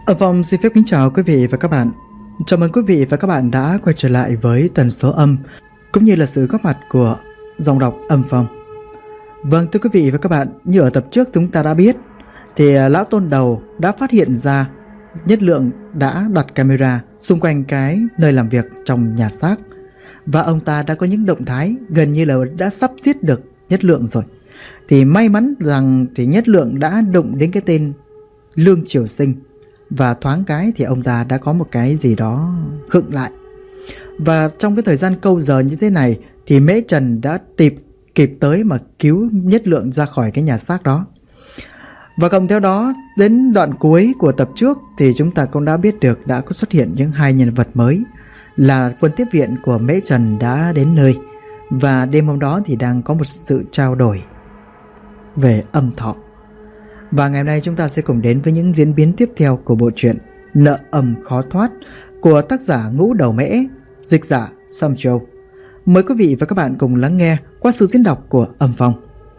Ở phòng xin phép kính chào quý vị và các bạn. Chào mừng quý vị và các bạn đã quay trở lại với tần số âm cũng như là sự góp mặt của dòng đọc Âm Phong. Vâng, thưa quý vị và các bạn, như ở tập trước chúng ta đã biết thì lão tôn đầu đã phát hiện ra Nhất Lượng đã đặt camera xung quanh cái nơi làm việc trong nhà xác, và ông ta đã có những động thái gần như là đã sắp giết được Nhất Lượng rồi. Thì may mắn rằng thì Nhất Lượng đã đụng đến cái tên Lương Triều Sinh, và thoáng cái thì ông ta đã có một cái gì đó khựng lại. Và trong cái thời gian câu giờ như thế này thì Mễ Trần đã kịp tới mà cứu Nhất Lượng ra khỏi cái nhà xác đó. Và cộng theo đó, đến đoạn cuối của tập trước thì chúng ta cũng đã biết được đã có xuất hiện những hai nhân vật mới, là quân tiếp viện của Mễ Trần đã đến nơi, và đêm hôm đó thì đang có một sự trao đổi về âm thọ. Và ngày hôm nay chúng ta sẽ cùng đến với những diễn biến tiếp theo của bộ truyện Nợ Âm Khó Thoát của tác giả Ngũ Đầu Mễ, dịch giả Sam Châu. Mời quý vị và các bạn cùng lắng nghe qua sự diễn đọc của Âm Phong.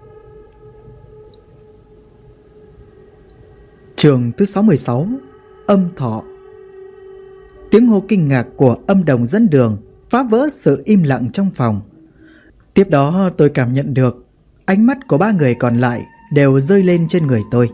Chương thứ 66, Âm Thọ. Tiếng hô kinh ngạc của Âm Đồng dẫn đường phá vỡ sự im lặng trong phòng. Tiếp đó tôi cảm nhận được ánh mắt của ba người còn lại đều rơi lên trên người tôi.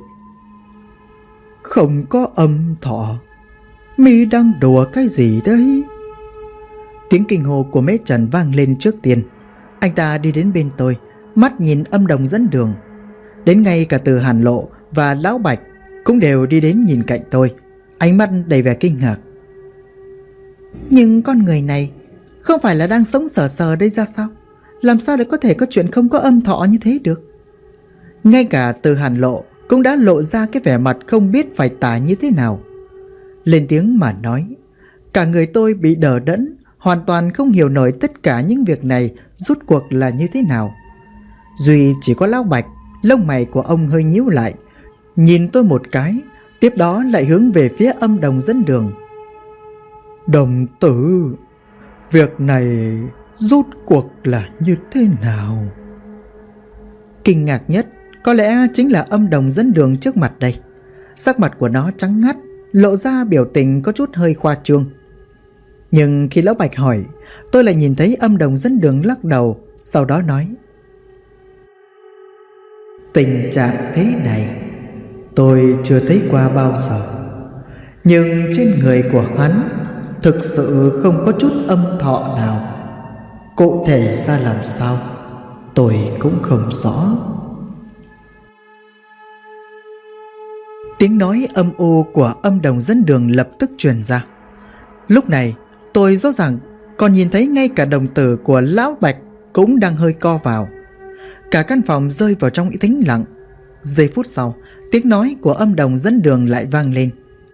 Không có âm thọ, mi đang đùa cái gì đấy? Tiếng kinh hô của Mễ Trần vang lên trước tiên. Anh ta đi đến bên tôi, mắt nhìn Âm Đồng dẫn đường. Đến ngay cả Từ Hàn Lộ và Lão Bạch cũng đều đi đến nhìn cạnh tôi, ánh mắt đầy vẻ kinh ngạc. Nhưng con người này không phải là đang sống sờ sờ đây ra sao? Làm sao để có thể có chuyện không có âm thọ như thế được? Ngay cả Từ Hàn Lộ cũng đã lộ ra cái vẻ mặt không biết phải tả như thế nào. Lên tiếng mà nói. Cả người tôi bị đờ đẫn, hoàn toàn không hiểu nổi tất cả những việc này rốt cuộc là như thế nào. Duy chỉ có Lão Bạch, lông mày của ông hơi nhíu lại, nhìn tôi một cái, tiếp đó lại hướng về phía Âm Đồng dẫn đường. Đồng tử, việc này rốt cuộc là như thế nào? Kinh ngạc nhất có lẽ chính là Âm Đồng dẫn đường trước mặt đây. Sắc mặt của nó trắng ngắt, lộ ra biểu tình có chút hơi khoa trương. Nhưng khi Lão Bạch hỏi, tôi lại nhìn thấy Âm Đồng dẫn đường lắc đầu, sau đó nói: tình trạng thế này tôi chưa thấy qua bao giờ, nhưng trên người của hắn thực sự không có chút âm thọ nào. Cụ thể ra làm sao tôi cũng không rõ. Tiếng nói âm u của Âm Đồng dẫn đường lập tức truyền ra. Lúc này tôi rõ ràng còn nhìn thấy ngay cả đồng tử của Lão Bạch cũng đang hơi co vào. Cả căn phòng rơi vào trong tĩnh lặng. Giây phút sau, tiếng nói của Âm Đồng dẫn đường lại vang lên.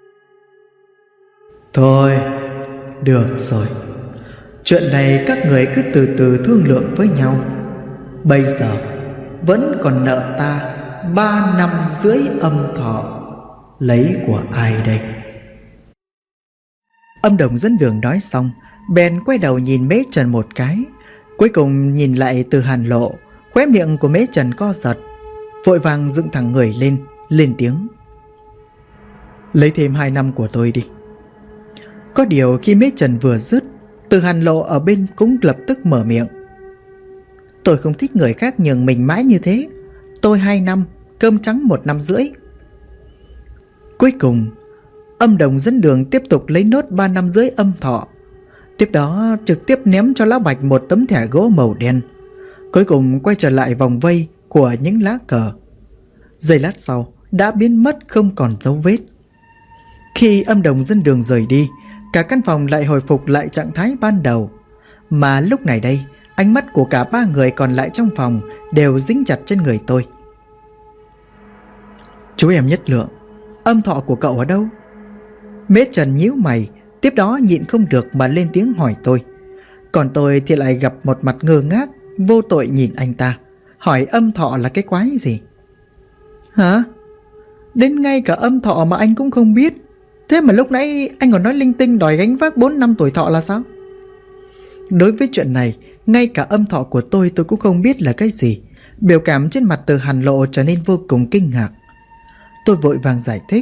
Thôi, được rồi. Chuyện này các người cứ từ từ thương lượng với nhau. Bây giờ vẫn còn nợ ta 3 năm rưỡi âm thọ. Lấy của ai đây? Âm Đồng dẫn đường nói xong, bèn quay đầu nhìn Mễ Trần một cái, cuối cùng nhìn lại Từ Hàn Lộ. Khóe miệng của Mễ Trần co giật, vội vàng dựng thẳng người lên, lên tiếng: lấy thêm 2 năm của tôi đi. Có điều khi Mễ Trần vừa dứt, Từ Hàn Lộ ở bên cũng lập tức mở miệng: tôi không thích người khác nhường mình mãi như thế. Tôi 2 năm, cơm trắng 1 năm rưỡi. Cuối cùng Âm Đồng dẫn đường tiếp tục lấy nốt 3 năm rưỡi âm thọ. Tiếp đó trực tiếp ném cho Lão Bạch một tấm thẻ gỗ màu đen. Cuối cùng quay trở lại vòng vây của những lá cờ. Giây lát sau đã biến mất không còn dấu vết. Khi Âm Đồng dẫn đường rời đi, cả căn phòng lại hồi phục lại trạng thái ban đầu. Mà lúc này đây, ánh mắt của cả 3 người còn lại trong phòng đều dính chặt trên người tôi. Chú em Nhất Lượng, âm thọ của cậu ở đâu? Mễ Trần nhíu mày, tiếp đó nhịn không được mà lên tiếng hỏi tôi. Còn tôi thì lại gặp một mặt ngơ ngác, vô tội nhìn anh ta, hỏi âm thọ là cái quái gì? Hả? Đến ngay cả âm thọ mà anh cũng không biết. Thế mà lúc nãy anh còn nói linh tinh đòi gánh vác 4 năm tuổi thọ là sao? Đối với chuyện này, ngay cả âm thọ của tôi cũng không biết là cái gì. Biểu cảm trên mặt Từ Hàn Lộ trở nên vô cùng kinh ngạc. Tôi vội vàng giải thích,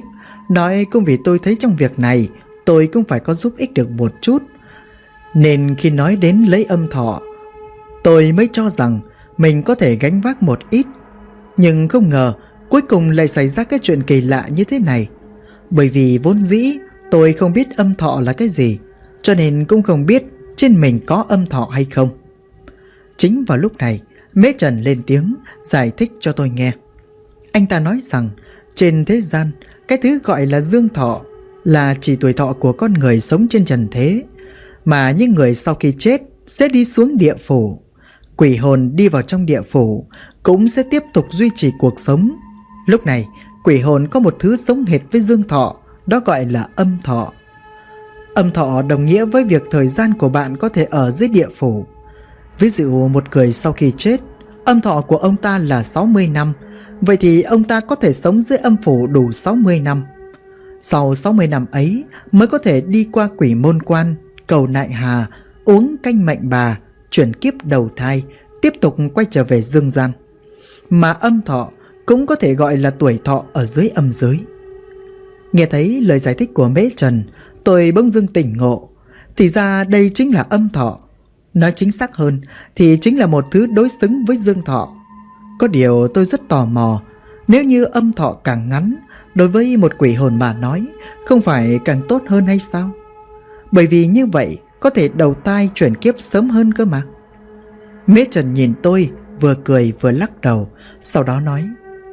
Nói cũng vì tôi thấy trong việc này tôi cũng phải có giúp ích được một chút, nên khi nói đến lấy âm thọ, tôi mới cho rằng mình có thể gánh vác một ít. Nhưng không ngờ cuối cùng lại xảy ra cái chuyện kỳ lạ như thế này. Bởi vì vốn dĩ tôi không biết âm thọ là cái gì, cho nên cũng không biết trên mình có âm thọ hay không. Chính vào lúc này, Mễ Trần lên tiếng giải thích cho tôi nghe. Anh ta nói rằng trên thế gian, cái thứ gọi là dương thọ là chỉ tuổi thọ của con người sống trên trần thế, mà những người sau khi chết sẽ đi xuống địa phủ. Quỷ hồn đi vào trong địa phủ cũng sẽ tiếp tục duy trì cuộc sống. Lúc này, quỷ hồn có một thứ giống hệt với dương thọ, đó gọi là âm thọ. Âm thọ đồng nghĩa với việc thời gian của bạn có thể ở dưới địa phủ. Ví dụ một người sau khi chết, âm thọ của ông ta là 60 năm, vậy thì ông ta có thể sống dưới âm phủ đủ 60 năm. Sau 60 năm ấy mới có thể đi qua quỷ môn quan, cầu nại hà, uống canh mệnh bà, chuyển kiếp đầu thai, tiếp tục quay trở về dương gian. Mà âm thọ cũng có thể gọi là tuổi thọ ở dưới âm giới. Nghe thấy lời giải thích của Mễ Trần, tôi bỗng dưng tỉnh ngộ. Thì ra đây chính là âm thọ. Nói chính xác hơn thì chính là một thứ đối xứng với dương thọ. Có điều tôi rất tò mò, nếu như âm thọ càng ngắn, đối với một quỷ hồn mà nói, không phải càng tốt hơn hay sao? Bởi vì như vậy có thể đầu thai chuyển kiếp sớm hơn cơ mà. Mễ Trần nhìn tôi, vừa cười vừa lắc đầu, sau đó nói: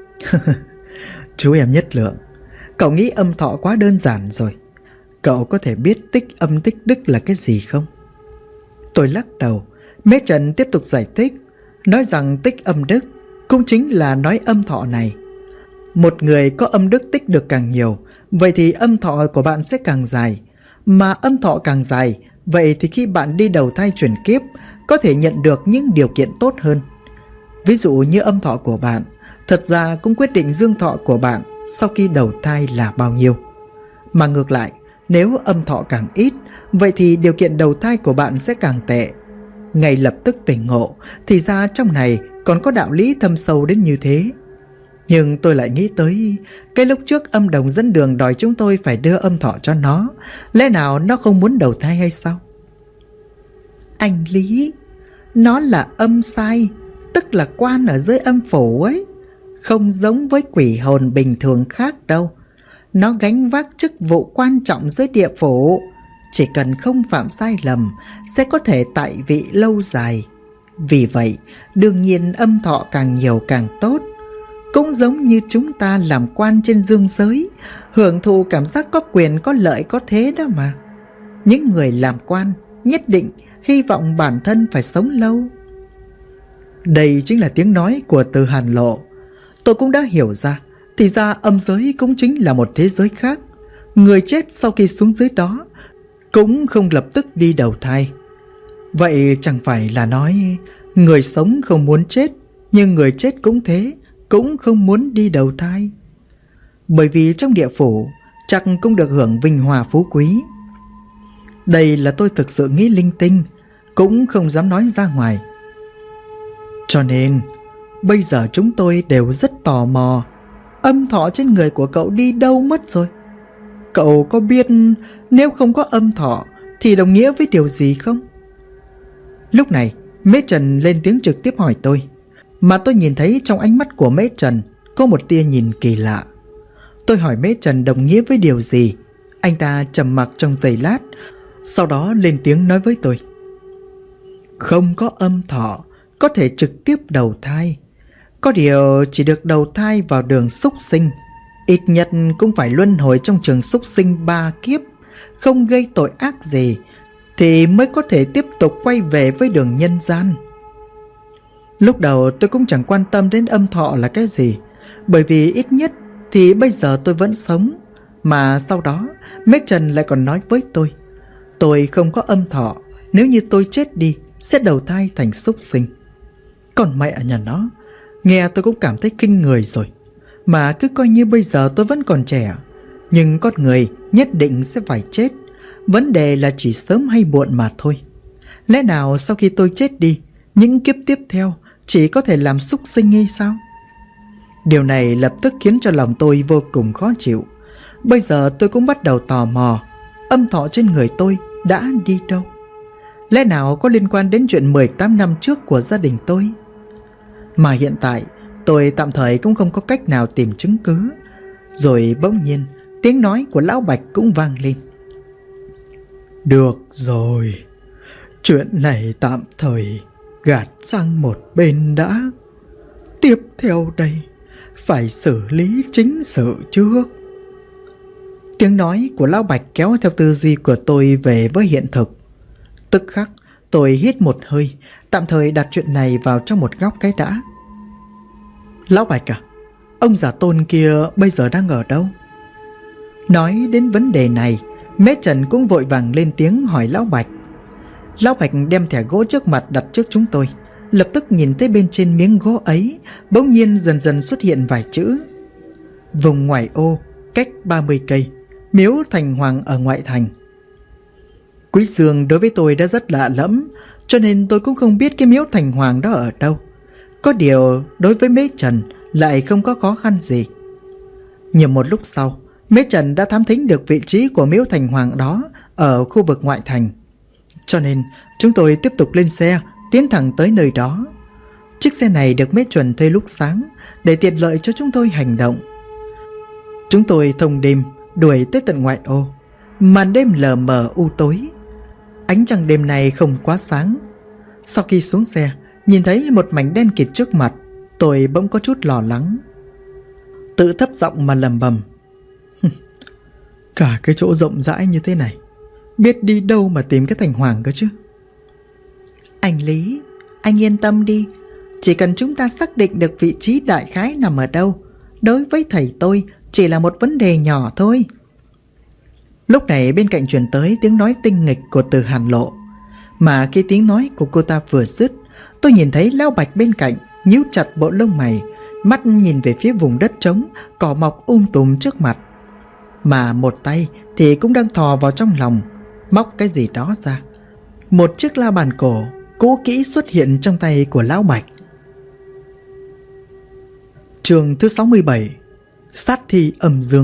Chú em nhất lượng, cậu nghĩ âm thọ quá đơn giản rồi. Cậu có thể biết tích âm tích đức là cái gì không? Tôi lắc đầu. Mễ Trần tiếp tục giải thích, nói rằng tích âm đức cũng chính là nói âm thọ này. Một người có âm đức tích được càng nhiều, vậy thì âm thọ của bạn sẽ càng dài. Mà âm thọ càng dài, vậy thì khi bạn đi đầu thai chuyển kiếp, có thể nhận được những điều kiện tốt hơn. Ví dụ như âm thọ của bạn, thật ra cũng quyết định dương thọ của bạn sau khi đầu thai là bao nhiêu. Mà ngược lại, nếu âm thọ càng ít, vậy thì điều kiện đầu thai của bạn sẽ càng tệ. Ngay lập tức tỉnh ngộ, thì ra trong này còn có đạo lý thâm sâu đến như thế. Nhưng tôi lại nghĩ tới cái lúc trước âm đồng dẫn đường đòi chúng tôi phải đưa âm thọ cho nó. Lẽ nào nó không muốn đầu thai hay sao? Anh Lý, nó là âm sai, tức là quan ở dưới âm phủ ấy. Không giống với quỷ hồn bình thường khác đâu. Nó gánh vác chức vụ quan trọng dưới địa phủ. Chỉ cần không phạm sai lầm sẽ có thể tại vị lâu dài. Vì vậy, đương nhiên âm thọ càng nhiều càng tốt. Cũng giống như chúng ta làm quan trên dương giới, hưởng thụ cảm giác có quyền có lợi có thế đó mà. Những người làm quan nhất định hy vọng bản thân phải sống lâu. Đây chính là tiếng nói của Từ Hàn Lộ. Tôi cũng đã hiểu ra, thì ra âm giới cũng chính là một thế giới khác. Người chết sau khi xuống dưới đó cũng không lập tức đi đầu thai. Vậy chẳng phải là nói người sống không muốn chết, nhưng người chết cũng thế, cũng không muốn đi đầu thai. Bởi vì trong địa phủ chắc cũng được hưởng vinh hoa phú quý. Đây là tôi thực sự nghĩ linh tinh, cũng không dám nói ra ngoài. Cho nên bây giờ chúng tôi đều rất tò mò, âm thọ trên người của cậu đi đâu mất rồi? Cậu có biết nếu không có âm thọ thì đồng nghĩa với điều gì không? Lúc này Mễ Trần lên tiếng trực tiếp hỏi tôi, mà tôi nhìn thấy trong ánh mắt của Mễ Trần có một tia nhìn kỳ lạ. Tôi hỏi Mễ Trần đồng nghĩa với điều gì. Anh ta trầm mặc trong giây lát, sau đó lên tiếng nói với tôi: Không có âm thọ có thể trực tiếp đầu thai. Có điều chỉ được đầu thai vào đường súc sinh, ít nhất cũng phải luân hồi trong trường súc sinh 3 kiếp, không gây tội ác gì, thì mới có thể tiếp tục quay về với đường nhân gian. Lúc đầu tôi cũng chẳng quan tâm đến âm thọ là cái gì, bởi vì ít nhất thì bây giờ tôi vẫn sống. Mà sau đó Mễ Trần lại còn nói với tôi không có âm thọ, nếu như tôi chết đi sẽ đầu thai thành súc sinh. Còn mẹ nhà nó, nghe tôi cũng cảm thấy kinh người rồi. Mà cứ coi như bây giờ tôi vẫn còn trẻ, nhưng con người nhất định sẽ phải chết. Vấn đề là chỉ sớm hay muộn mà thôi. Lẽ nào sau khi tôi chết đi, những kiếp tiếp theo chỉ có thể làm súc sinh hay sao? Điều này lập tức khiến cho lòng tôi vô cùng khó chịu. Bây giờ tôi cũng bắt đầu tò mò, âm thọ trên người tôi đã đi đâu? Lẽ nào có liên quan đến chuyện 18 năm trước của gia đình tôi? Mà hiện tại tôi tạm thời cũng không có cách nào tìm chứng cứ. Rồi bỗng nhiên tiếng nói của Lão Bạch cũng vang lên. Được rồi, chuyện này tạm thời gạt sang một bên đã. Tiếp theo đây phải xử lý chính sự trước. Tiếng nói của Lão Bạch kéo theo tư duy của tôi về với hiện thực. Tức khắc tôi hít một hơi, tạm thời đặt chuyện này vào trong một góc cái đã. Lão Bạch à, ông già Tôn kia bây giờ đang ở đâu? Nói đến vấn đề này, Mễ Trần cũng vội vàng lên tiếng hỏi Lão Bạch. Lão Bạch đem thẻ gỗ trước mặt đặt trước chúng tôi. Lập tức nhìn thấy bên trên miếng gỗ ấy bỗng nhiên dần dần xuất hiện vài chữ: vùng ngoại ô, cách 30 cây, miếu thành hoàng ở ngoại thành. Quý Dương đối với tôi đã rất lạ lẫm, cho nên tôi cũng không biết cái miếu thành hoàng đó ở đâu. Có điều đối với Mễ Trần lại không có khó khăn gì. Nhiều một lúc sau, Mễ Trần đã thám thính được vị trí của miếu thành hoàng đó ở khu vực ngoại thành. Cho nên chúng tôi tiếp tục lên xe tiến thẳng tới nơi đó. Chiếc xe này được Mễ Trần thuê lúc sáng để tiện lợi cho chúng tôi hành động. Chúng tôi thông đêm đuổi tới tận ngoại ô. Màn đêm lờ mờ u tối, ánh trăng đêm này không quá sáng. Sau khi xuống xe, nhìn thấy một mảnh đen kịt trước mặt, tôi bỗng có chút lo lắng. Tự thấp giọng mà lẩm bẩm: cả cái chỗ rộng rãi như thế này, biết đi đâu mà tìm cái thành hoàng cơ chứ. Anh Lý, anh yên tâm đi. Chỉ cần chúng ta xác định được vị trí đại khái nằm ở đâu, đối với thầy tôi chỉ là một vấn đề nhỏ thôi. Lúc này bên cạnh truyền tới tiếng nói tinh nghịch của Từ Hàn Lộ. Mà khi tiếng nói của cô ta vừa dứt, tôi nhìn thấy Lão Bạch bên cạnh nhíu chặt bộ lông mày, mắt nhìn về phía vùng đất trống, cỏ mọc tùm trước mặt. Mà một tay thì cũng đang thò vào trong lòng, móc cái gì đó ra. Một chiếc la bàn cổ cũ kỹ xuất hiện trong tay của Lão Bạch. Chương thứ 67: Sát thi âm dương.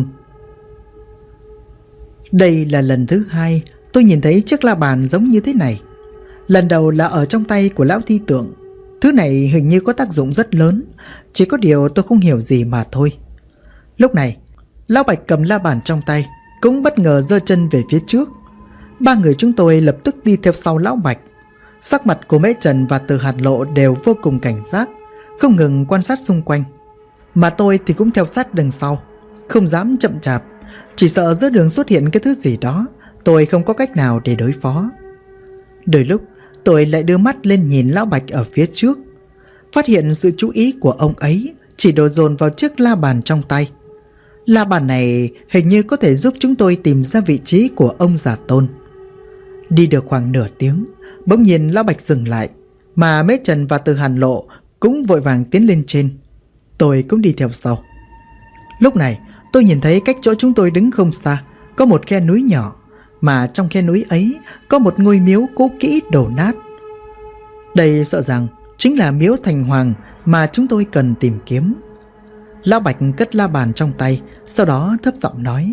Đây là lần thứ hai tôi nhìn thấy chiếc la bàn giống như thế này. Lần đầu là ở trong tay của Lão Thi Tượng. Thứ này hình như có tác dụng rất lớn, chỉ có điều tôi không hiểu gì mà thôi. Lúc này Lão Bạch cầm la bàn trong tay, cũng bất ngờ giơ chân về phía trước. Ba người chúng tôi lập tức đi theo sau Lão Bạch. Sắc mặt của Mễ Trần và Từ Hàn Lộ đều vô cùng cảnh giác, không ngừng quan sát xung quanh. Mà tôi thì cũng theo sát đằng sau, không dám chậm chạp, chỉ sợ giữa đường xuất hiện cái thứ gì đó, tôi không có cách nào để đối phó. Đôi lúc tôi lại đưa mắt lên nhìn Lão Bạch ở phía trước, phát hiện sự chú ý của ông ấy chỉ đổ dồn vào chiếc la bàn trong tay. La bàn này hình như có thể giúp chúng tôi tìm ra vị trí của ông già Tôn. Đi được khoảng nửa tiếng, bỗng nhiên Lão Bạch dừng lại, mà Mễ Trần và Từ Hàn Lộ cũng vội vàng tiến lên trên. Tôi cũng đi theo sau. Lúc này tôi nhìn thấy cách chỗ chúng tôi đứng không xa có một khe núi nhỏ, mà trong khe núi ấy có một ngôi miếu cũ kỹ đổ nát. Đây sợ rằng chính là miếu thành hoàng mà chúng tôi cần tìm kiếm. Lão Bạch cất la bàn trong tay, sau đó thấp giọng nói: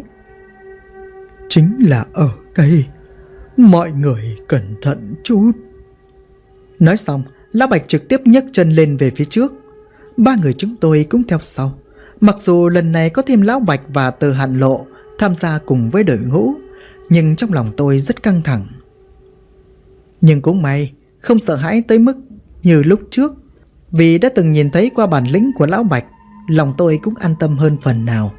chính là ở đây, mọi người cẩn thận chút. Nói xong, Lão Bạch trực tiếp nhấc chân lên về phía trước. Ba người chúng tôi cũng theo sau. Mặc dù lần này có thêm Lão Bạch và Từ Hàn Lộ tham gia cùng với đội ngũ, nhưng trong lòng tôi rất căng thẳng. Nhưng cũng may không sợ hãi tới mức như lúc trước, vì đã từng nhìn thấy qua bản lĩnh của Lão Bạch, lòng tôi cũng an tâm hơn phần nào.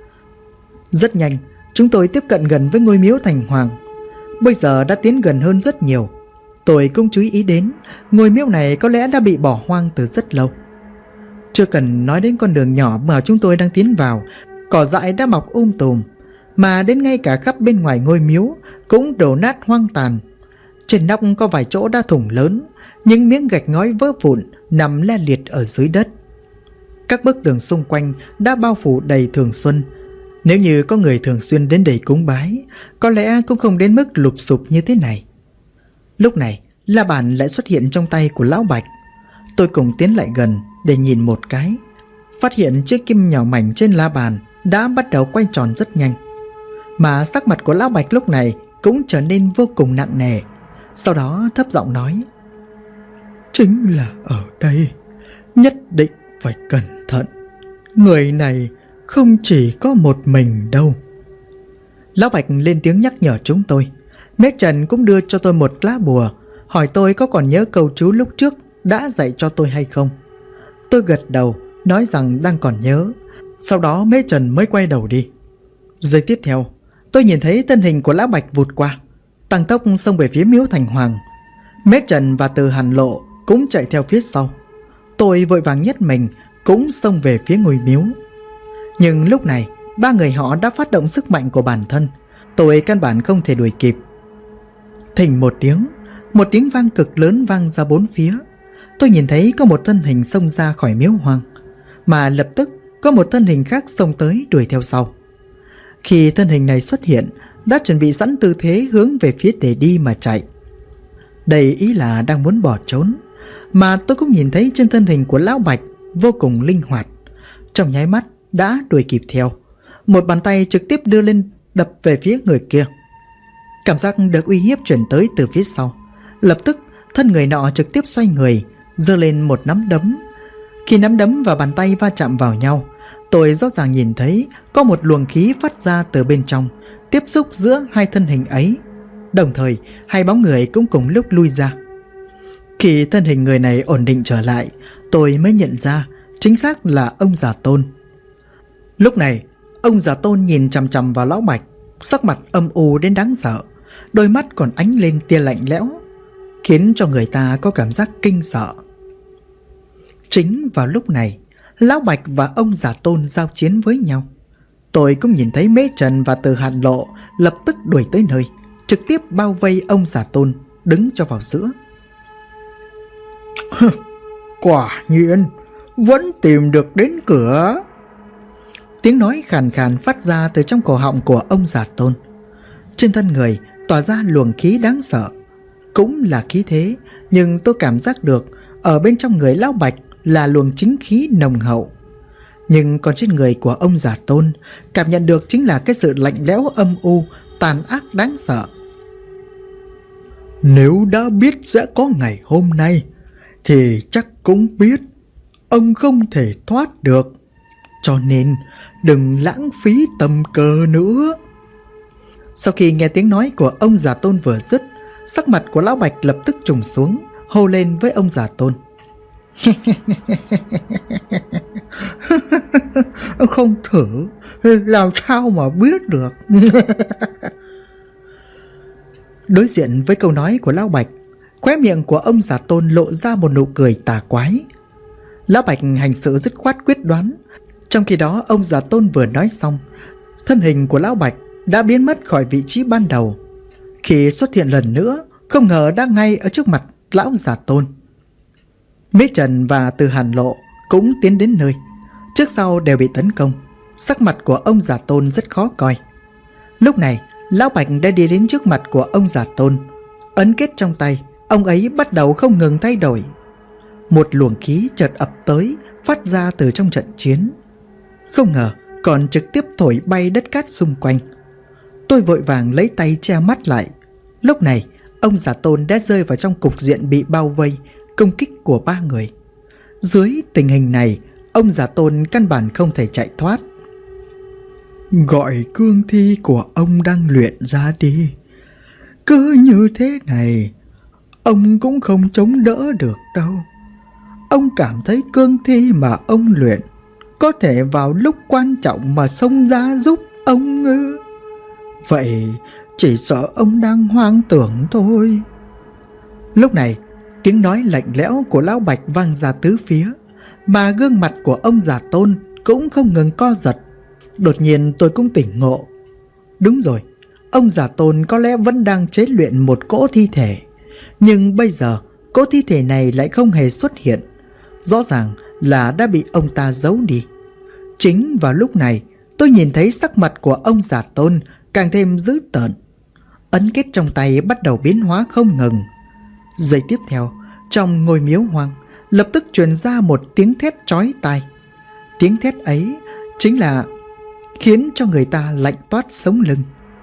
Rất nhanh, chúng tôi tiếp cận gần với ngôi miếu thành hoàng. Bây giờ đã tiến gần hơn rất nhiều. Tôi cũng chú ý đến ngôi miếu này có lẽ đã bị bỏ hoang từ rất lâu. Chưa cần nói đến con đường nhỏ mà chúng tôi đang tiến vào, cỏ dại đã mọc tùm, mà đến ngay cả khắp bên ngoài ngôi miếu cũng đổ nát hoang tàn. Trên nóc có vài chỗ đã thủng lớn, những miếng gạch ngói vỡ vụn nằm la liệt ở dưới đất. Các bức tường xung quanh đã bao phủ đầy thường xuân. Nếu như có người thường xuyên đến đây cúng bái, có lẽ cũng không đến mức lụp xụp như thế này. Lúc này, la bàn lại xuất hiện trong tay của Lão Bạch. Tôi cùng tiến lại gần để nhìn một cái, phát hiện chiếc kim nhỏ mảnh trên la bàn đã bắt đầu quay tròn rất nhanh. Mà sắc mặt của Lão Bạch lúc này cũng trở nên vô cùng nặng nề. Sau đó thấp giọng nói: chính là ở đây, nhất định phải cẩn thận. Người này không chỉ có một mình đâu. Lão Bạch lên tiếng nhắc nhở chúng tôi. Mễ Trần cũng đưa cho tôi một lá bùa, hỏi tôi có còn nhớ câu chú lúc trước đã dạy cho tôi hay không. Tôi gật đầu, nói rằng đang còn nhớ. Sau đó Mễ Trần mới quay đầu đi. Giây tiếp theo, tôi nhìn thấy thân hình của Lão Bạch vụt qua, tăng tốc xông về phía miếu Thành Hoàng. Mễ Trần và Từ Hàn Lộ cũng chạy theo phía sau. Tôi vội vàng nhất mình cũng xông về phía ngôi miếu. Nhưng lúc này ba người họ đã phát động sức mạnh của bản thân. Tôi căn bản không thể đuổi kịp. Thình một tiếng vang cực lớn vang ra bốn phía. Tôi nhìn thấy có một thân hình xông ra khỏi miếu hoang, mà lập tức có một thân hình khác xông tới đuổi theo sau. Khi thân hình này xuất hiện, đã chuẩn bị sẵn tư thế hướng về phía để đi mà chạy. Đầy ý là đang muốn bỏ trốn. Mà tôi cũng nhìn thấy trên thân hình của Lão Bạch vô cùng linh hoạt, trong nháy mắt đã đuổi kịp theo. Một bàn tay trực tiếp đưa lên đập về phía người kia. Cảm giác được uy hiếp chuyển tới từ phía sau. Lập tức thân người nọ trực tiếp xoay người, giơ lên một nắm đấm. Khi nắm đấm và bàn tay va chạm vào nhau, tôi rõ ràng nhìn thấy có một luồng khí phát ra từ bên trong, tiếp xúc giữa hai thân hình ấy. Đồng thời hai bóng người cũng cùng lúc lui ra. Khi thân hình người này ổn định trở lại, tôi mới nhận ra chính xác là ông già Tôn. Lúc này ông già Tôn nhìn chằm chằm vào Lão Bạch, sắc mặt âm u đến đáng sợ, đôi mắt còn ánh lên tia lạnh lẽo, khiến cho người ta có cảm giác kinh sợ. Chính vào lúc này, Lão Bạch và ông già Tôn giao chiến với nhau. Tôi cũng nhìn thấy Mễ Trần và Từ Hàn Lộ lập tức đuổi tới nơi, trực tiếp bao vây ông già Tôn, đứng cho vào giữa. Quả nhiên vẫn tìm được đến cửa. Tiếng nói khàn khàn phát ra từ trong cổ họng của ông già Tôn. Trên thân người tỏa ra luồng khí đáng sợ. Cũng là khí thế, nhưng tôi cảm giác được ở bên trong người Lão Bạch là luồng chính khí nồng hậu. Nhưng còn trên người của ông già Tôn, cảm nhận được chính là cái sự lạnh lẽo âm u, tàn ác đáng sợ. Nếu đã biết sẽ có ngày hôm nay, thì chắc cũng biết ông không thể thoát được. Cho nên đừng lãng phí tầm cơ nữa. Sau khi nghe tiếng nói của ông già Tôn vừa dứt, sắc mặt của Lão Bạch lập tức trùng xuống, hô lên với ông già Tôn. Không thử làm sao mà biết được. Đối diện với câu nói của Lão Bạch, khóe miệng của ông già Tôn lộ ra một nụ cười tà quái. Lão Bạch hành sự dứt khoát quyết đoán. Trong khi đó ông già Tôn vừa nói xong, thân hình của Lão Bạch đã biến mất khỏi vị trí ban đầu. Khi xuất hiện lần nữa, không ngờ đã ngay ở trước mặt Lão già Tôn. Mễ Trần và Từ Hàn Lộ cũng tiến đến nơi, trước sau đều bị tấn công. Sắc mặt của ông già Tôn rất khó coi. Lúc này Lão Bạch đã đi đến trước mặt của ông già Tôn. Ấn kết trong tay, ông ấy bắt đầu không ngừng thay đổi. Một luồng khí chợt ập tới, phát ra từ trong trận chiến. Không ngờ còn trực tiếp thổi bay đất cát xung quanh. Tôi vội vàng lấy tay che mắt lại. Lúc này ông già Tôn đã rơi vào trong cục diện bị bao vây, công kích của ba người. Dưới tình hình này, ông già Tôn căn bản không thể chạy thoát. Gọi cương thi của ông đang luyện ra đi. Cứ như thế này, ông cũng không chống đỡ được đâu. Ông cảm thấy cương thi mà ông luyện có thể vào lúc quan trọng mà xông ra giúp ông ư? Vậy chỉ sợ ông đang hoang tưởng thôi. Lúc này tiếng nói lạnh lẽo của Lão Bạch vang ra tứ phía, mà gương mặt của ông già Tôn cũng không ngừng co giật. Đột nhiên tôi cũng tỉnh ngộ. Đúng rồi, ông già Tôn có lẽ vẫn đang chế luyện một cỗ thi thể. Nhưng bây giờ cỗ thi thể này lại không hề xuất hiện. Rõ ràng là đã bị ông ta giấu đi. Chính vào lúc này tôi nhìn thấy sắc mặt của ông già Tôn càng thêm dữ tợn. Ấn kết trong tay bắt đầu biến hóa không ngừng. Giây tiếp theo, trong ngôi miếu hoang lập tức truyền ra một tiếng thét chói tai. Tiếng thét ấy chính là khiến cho người ta lạnh toát sống lưng.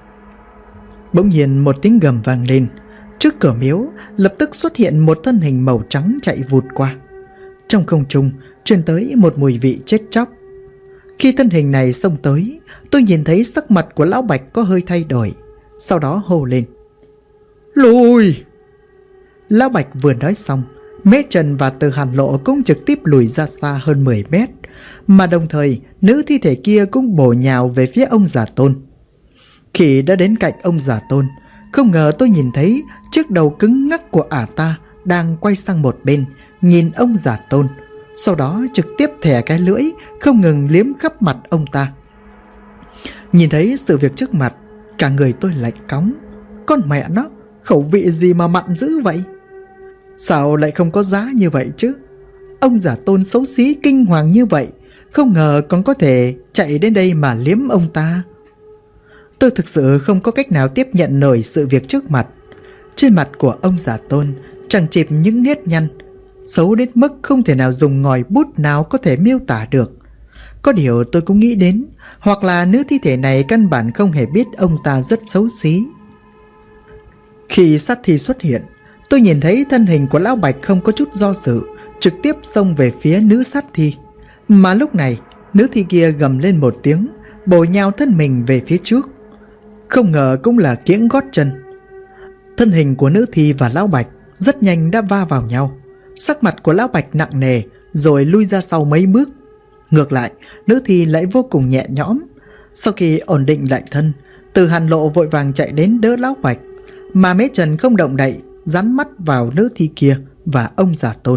Bỗng nhiên một tiếng gầm vang lên. Trước cửa miếu lập tức xuất hiện một thân hình màu trắng chạy vụt qua. Trong không trung truyền tới một mùi vị chết chóc. Khi thân hình này xông tới, tôi nhìn thấy sắc mặt của Lão Bạch có hơi thay đổi. Sau đó hô lên: "Lùi!" Lão Bạch vừa nói xong, Mễ Trần và Từ Hàn Lộ cũng trực tiếp lùi ra xa hơn 10 mét. Mà đồng thời nữ thi thể kia cũng bổ nhào về phía ông Giả Tôn. Khi đã đến cạnh ông Giả Tôn, không ngờ tôi nhìn thấy chiếc đầu cứng ngắc của ả ta đang quay sang một bên nhìn ông Giả Tôn, sau đó trực tiếp thè cái lưỡi không ngừng liếm khắp mặt ông ta. Nhìn thấy sự việc trước mặt, cả người tôi lạnh cóng. Con mẹ nó, khẩu vị gì mà mặn dữ vậy? Sao lại không có giá như vậy chứ? Ông Giả Tôn xấu xí kinh hoàng như vậy, không ngờ còn có thể chạy đến đây mà liếm ông ta. Tôi thực sự không có cách nào tiếp nhận nổi sự việc trước mặt. Trên mặt của ông Giả Tôn chẳng chịt những nếp nhăn, xấu đến mức không thể nào dùng ngòi bút nào có thể miêu tả được. Có điều tôi cũng nghĩ đến, hoặc là nữ thi thể này căn bản không hề biết ông ta rất xấu xí. Khi sát thi xuất hiện, tôi nhìn thấy thân hình của Lão Bạch không có chút do dự, trực tiếp xông về phía nữ sát thi. Mà lúc này, nữ thi kia gầm lên một tiếng, bổ nhào thân mình về phía trước. Không ngờ cũng là kiễng gót chân. Thân hình của nữ thi và Lão Bạch rất nhanh đã va vào nhau. Sắc mặt của Lão Bạch nặng nề rồi lui ra sau mấy bước. Ngược lại, nữ thi lại vô cùng nhẹ nhõm. Sau khi ổn định lại thân, Từ Hàn Lộ vội vàng chạy đến đỡ Lão Bạch, mà Mễ Trần không động đậy, dán mắt vào nữ thi kia và ông Giả Tôn.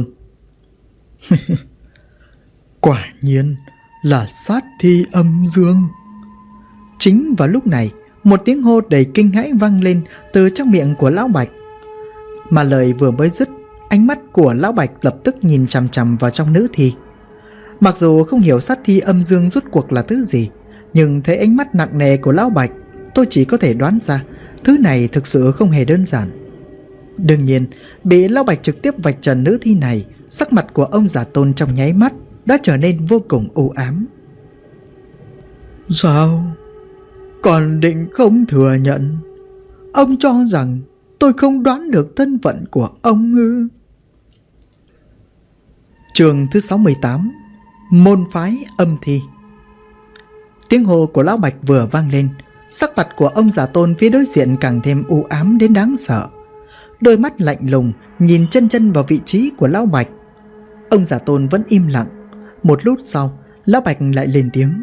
Quả nhiên là sát thi âm dương. Chính vào lúc này, một tiếng hô đầy kinh hãi vang lên từ trong miệng của Lão Bạch. Mà lời vừa mới dứt, ánh mắt của Lão Bạch lập tức nhìn chằm chằm vào trong nữ thi. Mặc dù không hiểu sát thi âm dương rốt cuộc là thứ gì, nhưng thấy ánh mắt nặng nề của Lão Bạch, tôi chỉ có thể đoán ra thứ này thực sự không hề đơn giản. Đương nhiên, bị Lão Bạch trực tiếp vạch trần nữ thi này, sắc mặt của ông Giả Tôn trong nháy mắt đã trở nên vô cùng u ám. Sao? Còn định không thừa nhận? Ông cho rằng tôi không đoán được thân phận của ông ư? Chương thứ 68: Môn phái âm thi. Tiếng hô của Lão Bạch vừa vang lên, sắc mặt của ông Giả Tôn phía đối diện càng thêm u ám đến đáng sợ. Đôi mắt lạnh lùng nhìn chân chân vào vị trí của Lão Bạch. Ông Giả Tôn vẫn im lặng. Một lúc sau, Lão Bạch lại lên tiếng: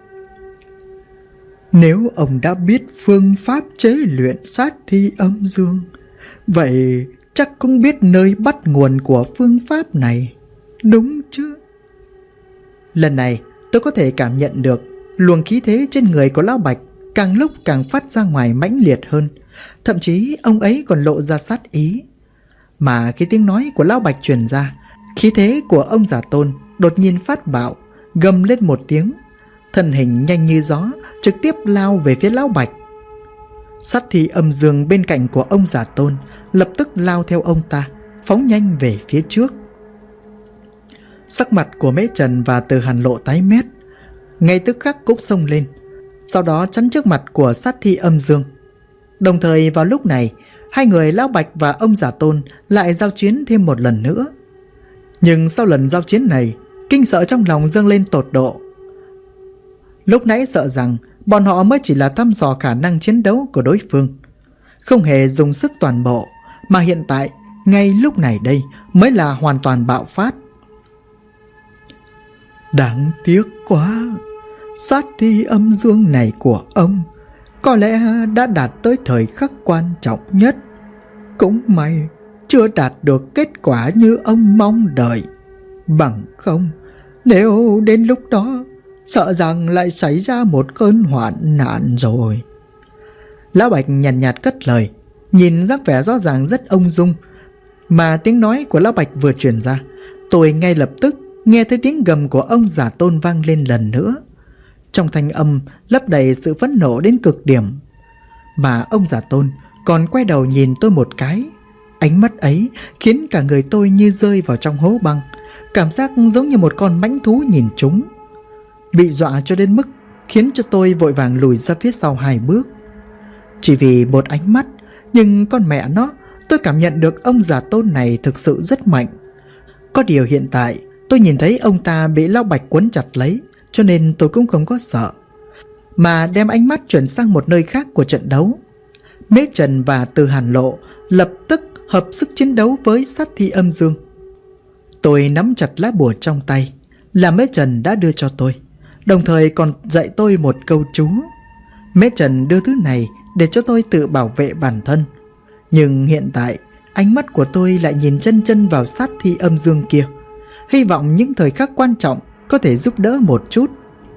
Nếu ông đã biết phương pháp chế luyện sát thi âm dương, vậy chắc cũng biết nơi bắt nguồn của phương pháp này, đúng chứ? Lần này tôi có thể cảm nhận được luồng khí thế trên người của Lão Bạch càng lúc càng phát ra ngoài mãnh liệt hơn. Thậm chí ông ấy còn lộ ra sát ý. Mà khi tiếng nói của Lão Bạch truyền ra, khí thế của ông Giả Tôn đột nhiên phát bạo, gầm lên một tiếng, thân hình nhanh như gió trực tiếp lao về phía Lão Bạch. Sát thi âm dương bên cạnh của ông Giả Tôn lập tức lao theo ông ta, phóng nhanh về phía trước. Sắc mặt của Mễ Trần và Từ Hàn Lộ tái mét, ngay tức khắc cũng xông lên, sau đó chắn trước mặt của sát thi âm dương. Đồng thời vào lúc này, hai người Lão Bạch và ông Giả Tôn lại giao chiến thêm một lần nữa. Nhưng sau lần giao chiến này, kinh sợ trong lòng dâng lên tột độ. Lúc nãy sợ rằng bọn họ mới chỉ là thăm dò khả năng chiến đấu của đối phương, không hề dùng sức toàn bộ, mà hiện tại, ngay lúc này đây mới là hoàn toàn bạo phát. Đáng tiếc quá, sát thi âm dương này của ông có lẽ đã đạt tới thời khắc quan trọng nhất. Cũng may chưa đạt được kết quả như ông mong đợi. Bằng không, nếu đến lúc đó, sợ rằng lại xảy ra một cơn hoạn nạn rồi. Lão Bạch nhàn nhạt cất lời, nhìn dáng vẻ rõ ràng rất ung dung. Mà tiếng nói của Lão Bạch vừa truyền ra, tôi ngay lập tức nghe thấy tiếng gầm của ông Giả Tôn vang lên lần nữa. Trong thanh âm lấp đầy sự phẫn nộ đến cực điểm. Mà ông Giả Tôn còn quay đầu nhìn tôi một cái. Ánh mắt ấy khiến cả người tôi như rơi vào trong hố băng, cảm giác giống như một con mãnh thú nhìn chúng. Bị dọa cho đến mức khiến cho tôi vội vàng lùi ra phía sau 2 bước. Chỉ vì một ánh mắt, nhưng con mẹ nó, tôi cảm nhận được ông già Tôn này thực sự rất mạnh. Có điều hiện tại tôi nhìn thấy ông ta bị Lão Bạch quấn chặt lấy, cho nên tôi cũng không có sợ, mà đem ánh mắt chuyển sang một nơi khác của trận đấu. Mễ Trần và Từ Hàn Lộ lập tức hợp sức chiến đấu với sát thi âm dương. Tôi nắm chặt lá bùa trong tay là Mễ Trần đã đưa cho tôi, đồng thời còn dạy tôi một câu chú. Mễ Trần đưa thứ này để cho tôi tự bảo vệ bản thân, nhưng hiện tại ánh mắt của tôi lại nhìn chân chân vào sát thi âm dương kia, hy vọng những thời khắc quan trọng có thể giúp đỡ một chút.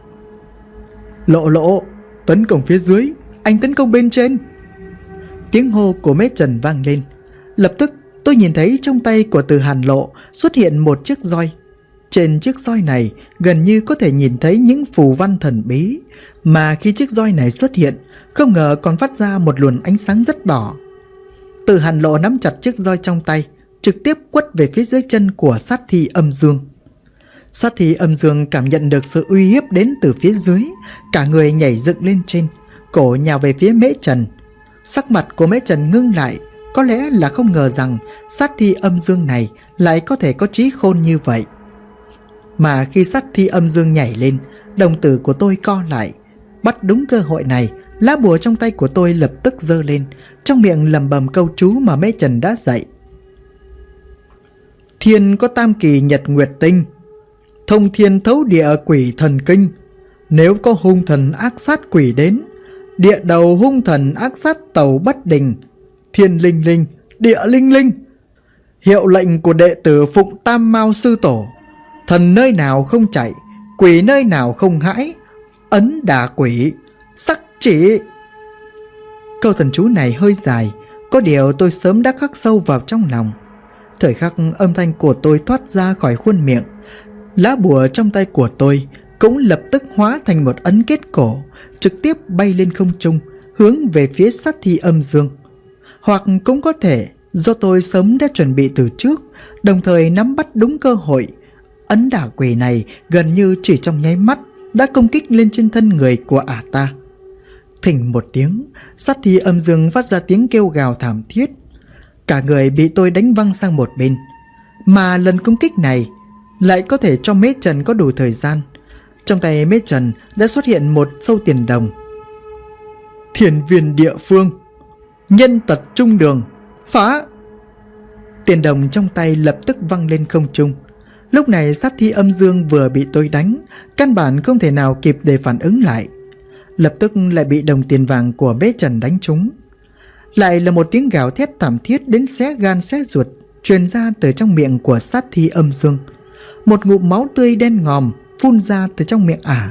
Lộ Lộ, tấn công phía dưới, anh tấn công bên trên. Tiếng hô của Mễ Trần vang lên. Lập tức tôi nhìn thấy trong tay của Từ Hàn Lộ xuất hiện một chiếc roi. Trên chiếc roi này gần như có thể nhìn thấy những phù văn thần bí, mà khi chiếc roi này xuất hiện, không ngờ còn phát ra một luồng ánh sáng rất đỏ. Từ Hàn Lộ nắm chặt chiếc roi trong tay, trực tiếp quất về phía dưới chân của sát thi âm dương. Sát thi âm dương cảm nhận được sự uy hiếp đến từ phía dưới, cả người nhảy dựng lên trên, cổ nhào về phía Mễ Trần. Sắc mặt của Mễ Trần ngưng lại, có lẽ là không ngờ rằng sát thi âm dương này lại có thể có trí khôn như vậy. Mà khi sát thi âm dương nhảy lên, đồng tử của tôi co lại. Bắt đúng cơ hội này, lá bùa trong tay của tôi lập tức giơ lên, trong miệng lẩm bẩm câu chú mà Mễ Trần đã dạy. Thiên có tam kỳ nhật nguyệt tinh, thông thiên thấu địa quỷ thần kinh. Nếu có hung thần ác sát quỷ đến, địa đầu hung thần ác sát tàu bất đình, thiên linh linh, địa linh linh. Hiệu lệnh của đệ tử phụng Tam Mao sư tổ. Thần nơi nào không chạy, quỷ nơi nào không hãi, ấn đả quỷ, sắc chỉ. Câu thần chú này hơi dài, có điều tôi sớm đã khắc sâu vào trong lòng. Thời khắc âm thanh của tôi thoát ra khỏi khuôn miệng, lá bùa trong tay của tôi cũng lập tức hóa thành một ấn kết cổ, trực tiếp bay lên không trung, hướng về phía sát thi âm dương. Hoặc cũng có thể do tôi sớm đã chuẩn bị từ trước, đồng thời nắm bắt đúng cơ hội. Ấn đả quỷ này gần như chỉ trong nháy mắt đã công kích lên trên thân người của ả ta. Thình một tiếng, sát thi âm dương phát ra tiếng kêu gào thảm thiết. Cả người bị tôi đánh văng sang một bên. Mà lần công kích này lại có thể cho Mễ Trần có đủ thời gian. Trong tay Mễ Trần đã xuất hiện một sâu tiền đồng. Thiền viên địa phương, nhân tật trung đường, phá. Tiền đồng trong tay lập tức văng lên không trung. Lúc này sát thi âm dương vừa bị tôi đánh, căn bản không thể nào kịp để phản ứng lại. Lập tức lại bị đồng tiền vàng của Mễ Trần đánh trúng. Lại là một tiếng gào thét thảm thiết đến xé gan xé ruột truyền ra từ trong miệng của sát thi âm dương. Một ngụm máu tươi đen ngòm phun ra từ trong miệng ả.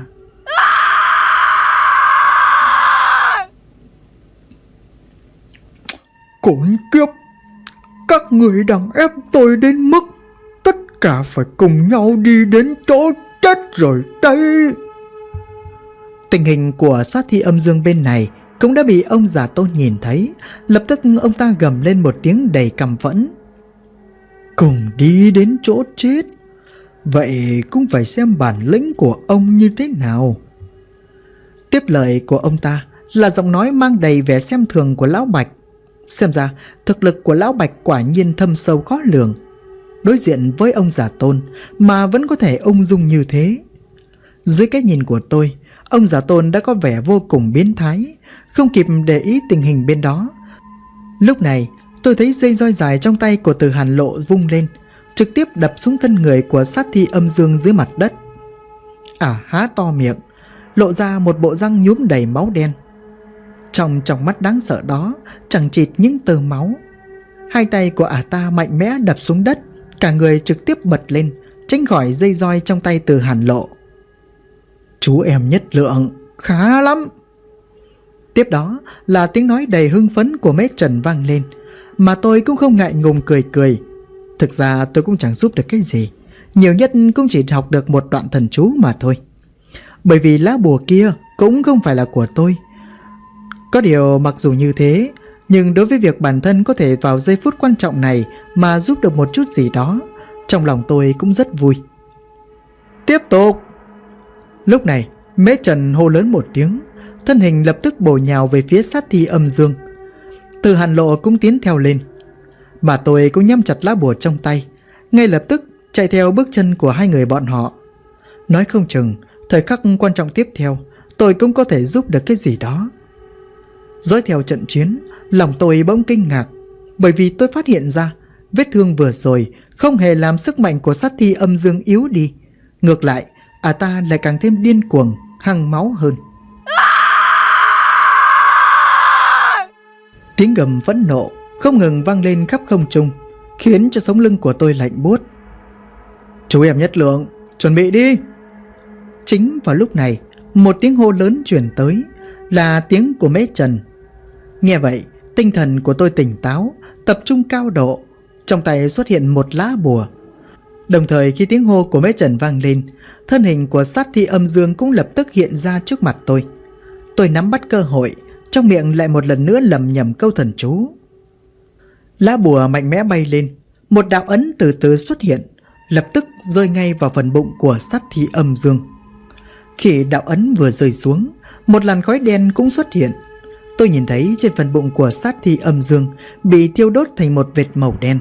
Khốn kiếp, các người đang ép tôi đến mức tất cả phải cùng nhau đi đến chỗ chết rồi đây. Tình hình của sát thi âm dương bên này cũng đã bị ông già Tôn nhìn thấy. Lập tức ông ta gầm lên một tiếng đầy căm phẫn. Cùng đi đến chỗ chết? Vậy cũng phải xem bản lĩnh của ông như thế nào. Tiếp lời của ông ta là giọng nói mang đầy vẻ xem thường của Lão Bạch. Xem ra thực lực của Lão Bạch quả nhiên thâm sâu khó lường. Đối diện với ông già Tôn mà vẫn có thể ung dung như thế. Dưới cái nhìn của tôi, ông già Tôn đã có vẻ vô cùng biến thái, không kịp để ý tình hình bên đó. Lúc này tôi thấy dây roi dài trong tay của Từ Hàn Lộ vung lên, trực tiếp đập xuống thân người của sát thi âm dương dưới mặt đất. Há to miệng, lộ ra một bộ răng nhuốm đầy máu đen. Trong mắt đáng sợ đó chẳng chịt những tơ máu. Hai tay của ả ta mạnh mẽ đập xuống đất, cả người trực tiếp bật lên, tránh khỏi dây roi trong tay Từ Hàn Lộ. Chú em nhất lượng, khá lắm. Tiếp đó là tiếng nói đầy hưng phấn của Mễ Trần vang lên, mà tôi cũng không ngại ngùng cười cười. Thực ra tôi cũng chẳng giúp được cái gì, nhiều nhất cũng chỉ học được một đoạn thần chú mà thôi. Bởi vì lá bùa kia cũng không phải là của tôi. Có điều mặc dù như thế, nhưng đối với việc bản thân có thể vào giây phút quan trọng này mà giúp được một chút gì đó, trong lòng tôi cũng rất vui. Tiếp tục. Lúc này Mễ Trần hô lớn một tiếng, thân hình lập tức bổ nhào về phía sát thi âm dương. Từ Hàn Lộ cũng tiến theo lên, mà tôi cũng nhắm chặt lá bùa trong tay, ngay lập tức chạy theo bước chân của hai người bọn họ. Nói không chừng thời khắc quan trọng tiếp theo tôi cũng có thể giúp được cái gì đó. Dõi theo trận chiến, lòng tôi bỗng kinh ngạc, bởi vì tôi phát hiện ra vết thương vừa rồi không hề làm sức mạnh của sát thi âm dương yếu đi. Ngược lại, ta lại càng thêm điên cuồng, hăng máu hơn. Tiếng gầm phẫn nộ không ngừng vang lên khắp không trung, khiến cho sống lưng của tôi lạnh buốt. Chú em Nhất Lượng, chuẩn bị đi. Chính vào lúc này, một tiếng hô lớn truyền tới, là tiếng của Mễ Trần. Nghe vậy, tinh thần của tôi tỉnh táo, tập trung cao độ, trong tay xuất hiện một lá bùa. Đồng thời khi tiếng hô của Mễ Trần vang lên, thân hình của sát thi âm dương cũng lập tức hiện ra trước mặt tôi. Tôi nắm bắt cơ hội, trong miệng lại một lần nữa lẩm nhẩm câu thần chú. Lá bùa mạnh mẽ bay lên, một đạo ấn từ từ xuất hiện, lập tức rơi ngay vào phần bụng của sát thi âm dương. Khi đạo ấn vừa rơi xuống, một làn khói đen cũng xuất hiện. Tôi nhìn thấy trên phần bụng của sát thi âm dương bị thiêu đốt thành một vệt màu đen.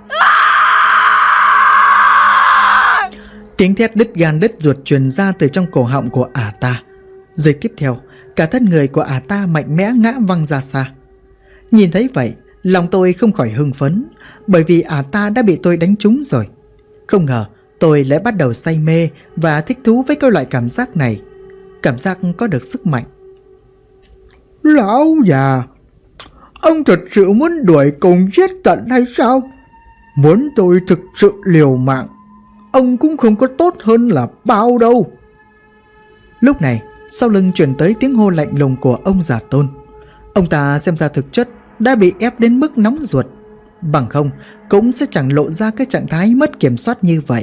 Tiếng thét đứt gan đứt ruột truyền ra từ trong cổ họng của ta. Giây tiếp theo, cả thân người của ta mạnh mẽ ngã văng ra xa. Nhìn thấy vậy, lòng tôi không khỏi hưng phấn, bởi vì ta đã bị tôi đánh trúng rồi. Không ngờ tôi lại bắt đầu say mê và thích thú với cái loại cảm giác này, cảm giác có được sức mạnh. Lão già, ông thật sự muốn đuổi cùng giết tận hay sao? Muốn tôi thực sự liều mạng, ông cũng không có tốt hơn là bao đâu. Lúc này, sau lưng truyền tới tiếng hô lạnh lùng của ông Giả Tôn. Ông ta xem ra thực chất đã bị ép đến mức nóng ruột, bằng không cũng sẽ chẳng lộ ra cái trạng thái mất kiểm soát như vậy.